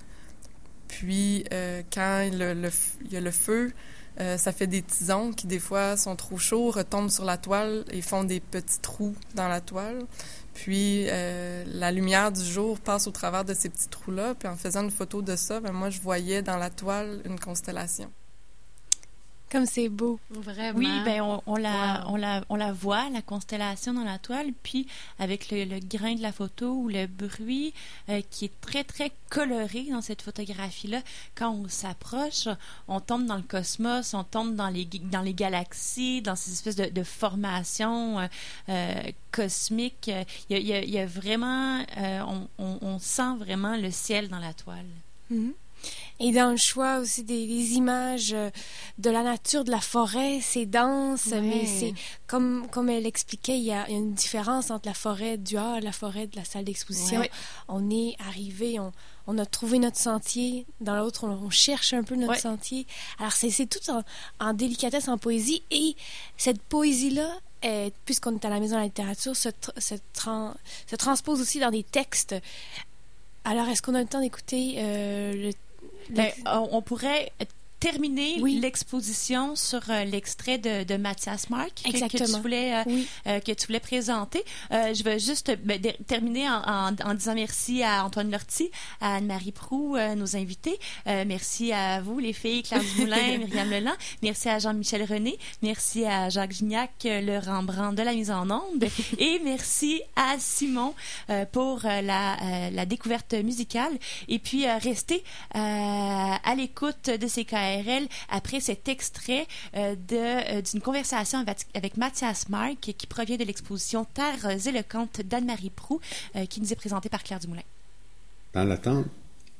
Puis, euh, quand le, le, il y a le feu, euh, ça fait des tisons qui, des fois, sont trop chauds, retombent sur la toile et font des petits trous dans la toile. Puis, euh, la lumière du jour passe au travers de ces petits trous-là. Puis, en faisant une photo de ça, ben, moi, je voyais dans la toile une constellation. Comme c'est beau. Vraiment. Oui, ben on, on, la, Wow. on, la, on la voit, la constellation dans la toile, puis avec le, le grain de la photo ou le bruit euh, qui est très, très coloré dans cette photographie-là, quand on s'approche, on tombe dans le cosmos, on tombe dans les, dans les galaxies, dans ces espèces de, de formations euh, euh, cosmiques. Il y a, il y a, il y a vraiment... Euh, on, on, on sent vraiment le ciel dans la toile. Mhm. Et dans le choix aussi des, des images euh, de la nature, de la forêt, c'est dense, Ouais. mais c'est comme, comme elle expliquait, il y, a, il y a une différence entre la forêt du hall et la forêt de la salle d'exposition. Ouais. On est arrivé, on, on a trouvé notre sentier, dans l'autre, on, on cherche un peu notre Ouais. sentier. Alors, c'est, c'est tout en, en délicatesse, en poésie, et cette poésie-là, euh, puisqu'on est à la Maison de la littérature, se, tr- se, tran- se transpose aussi dans des textes. Alors, est-ce qu'on a le temps d'écouter euh, le Ben, on, on pourrait terminer Oui. l'exposition sur euh, l'extrait de, de Mathias Mark que, que Exactement. tu voulais euh, Oui. euh, que tu voulais présenter. Euh, je vais juste ben, de- terminer en, en, en disant merci à Antoine Lortie, à Anne-Marie Proux, euh, nos invités. Euh, merci à vous, les filles, Claire Dumoulin, Myriam Leland. Merci à Jean-Michel René. Merci à Jacques Gignac, euh, le Rembrandt de la mise en onde. Et merci à Simon euh, pour euh, la, euh, la découverte musicale. Et puis, euh, restez euh, à l'écoute de C K R L après cet extrait euh, de, euh, d'une conversation avec, avec Mathias Mark qui provient de l'exposition Terres éloquentes d'Anne-Marie Proux euh, qui nous est présentée par Claire Dumoulin. Dans la tente,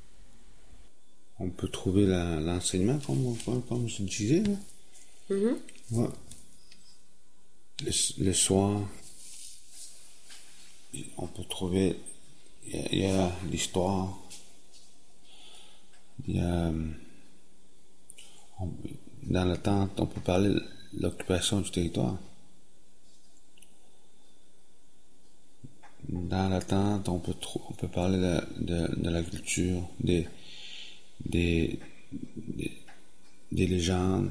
on peut trouver la- l'enseignement, comme, comme, comme je disais. Là. Mhm. Ouais. Le, le soir, on peut trouver. Il y a, il y a l'histoire. Il y a. on- dans la tente, on peut parler de l'occupation du territoire. Dans la tente, on peut, trou- on peut parler de, de, de la culture, des, des, des, des légendes.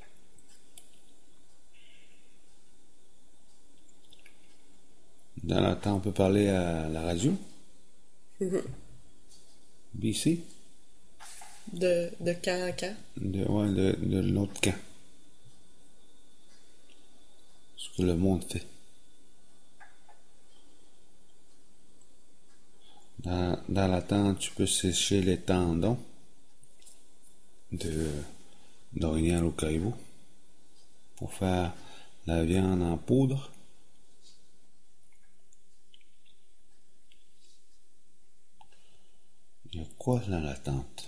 Dans la tente, on peut parler à la radio, Mhm. B C, De, de camp à camp. de, ouais, de, de l'autre camp. Ce que le monde fait. Dans, dans la tente, tu peux sécher les tendons de d'orignal au caribou pour faire la viande en poudre. Il y a quoi dans la tente?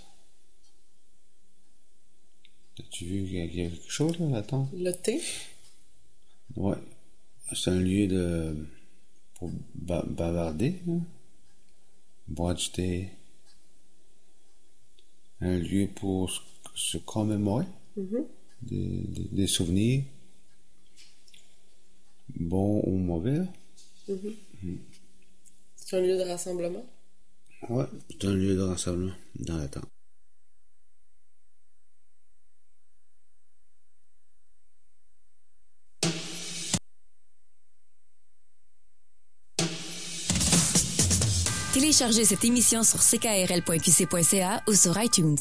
As-tu vu qu'il y a qu'il y a quelque chose dans la tente? Le thé. Ouais. C'est un lieu de pour ba- bavarder, hein? Boire du thé. Un lieu pour se- se commémorer. Mhm. des, des, des souvenirs, bons ou mauvais. Mhm. Mhm. C'est un lieu de rassemblement. Ouais, c'est un lieu de rassemblement dans le temps. Téléchargez cette émission sur c k r l point q c point c a ou sur iTunes.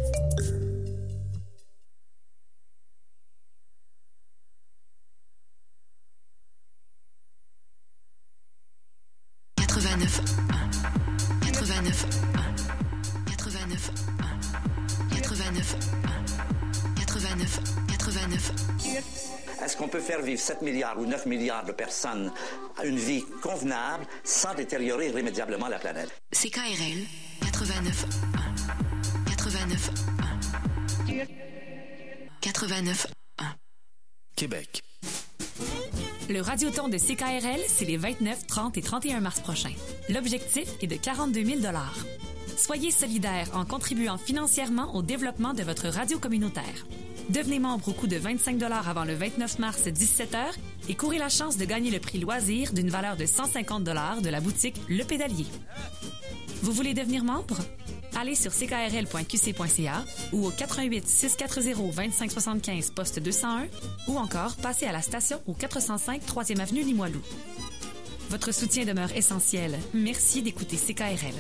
quatre-vingt-neuf un. quatre-vingt-neuf un. quatre-vingt-neuf un. quatre-vingt-neuf un. quatre-vingt-neuf. quatre-vingt-neuf. Est-ce qu'on peut faire vivre sept milliards ou neuf milliards de personnes à une vie convenable sans détériorer irrémédiablement la planète? C K R L quatre-vingt-neuf un. quatre-vingt-neuf un. quatre-vingt-neuf un. Québec. Le Radioton de C K R L, c'est les vingt-neuf, trente et trente et un mars prochains. L'objectif est de quarante-deux mille dollars. Soyez solidaires en contribuant financièrement au développement de votre radio communautaire. Devenez membre au coût de vingt-cinq dollars avant le vingt-neuf mars, dix-sept heures, et courez la chance de gagner le prix loisir d'une valeur de cent cinquante dollars de la boutique Le Pédalier. Vous voulez devenir membre? Allez sur c k r l point q c point c a ou au quatre un huit, six quatre zéro, deux cinq sept cinq, poste deux cent un ou encore passez à la station au quatre cent cinq, troisième avenue Limoilou. Votre soutien demeure essentiel. Merci d'écouter C K R L.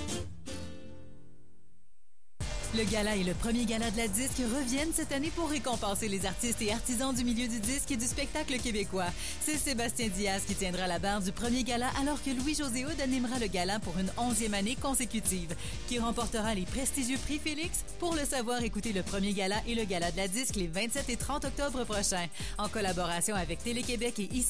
Le gala et le premier gala de la disque reviennent cette année pour récompenser les artistes et artisans du milieu du disque et du spectacle québécois. C'est Sébastien Diaz qui tiendra la barre du premier gala alors que Louis-José Hood animera le gala pour une onzième année consécutive. Qui remportera les prestigieux prix Félix? Pour le savoir, écoutez le premier gala et le gala de la disque les vingt-sept et trente octobre prochains. En collaboration avec Télé-Québec et I C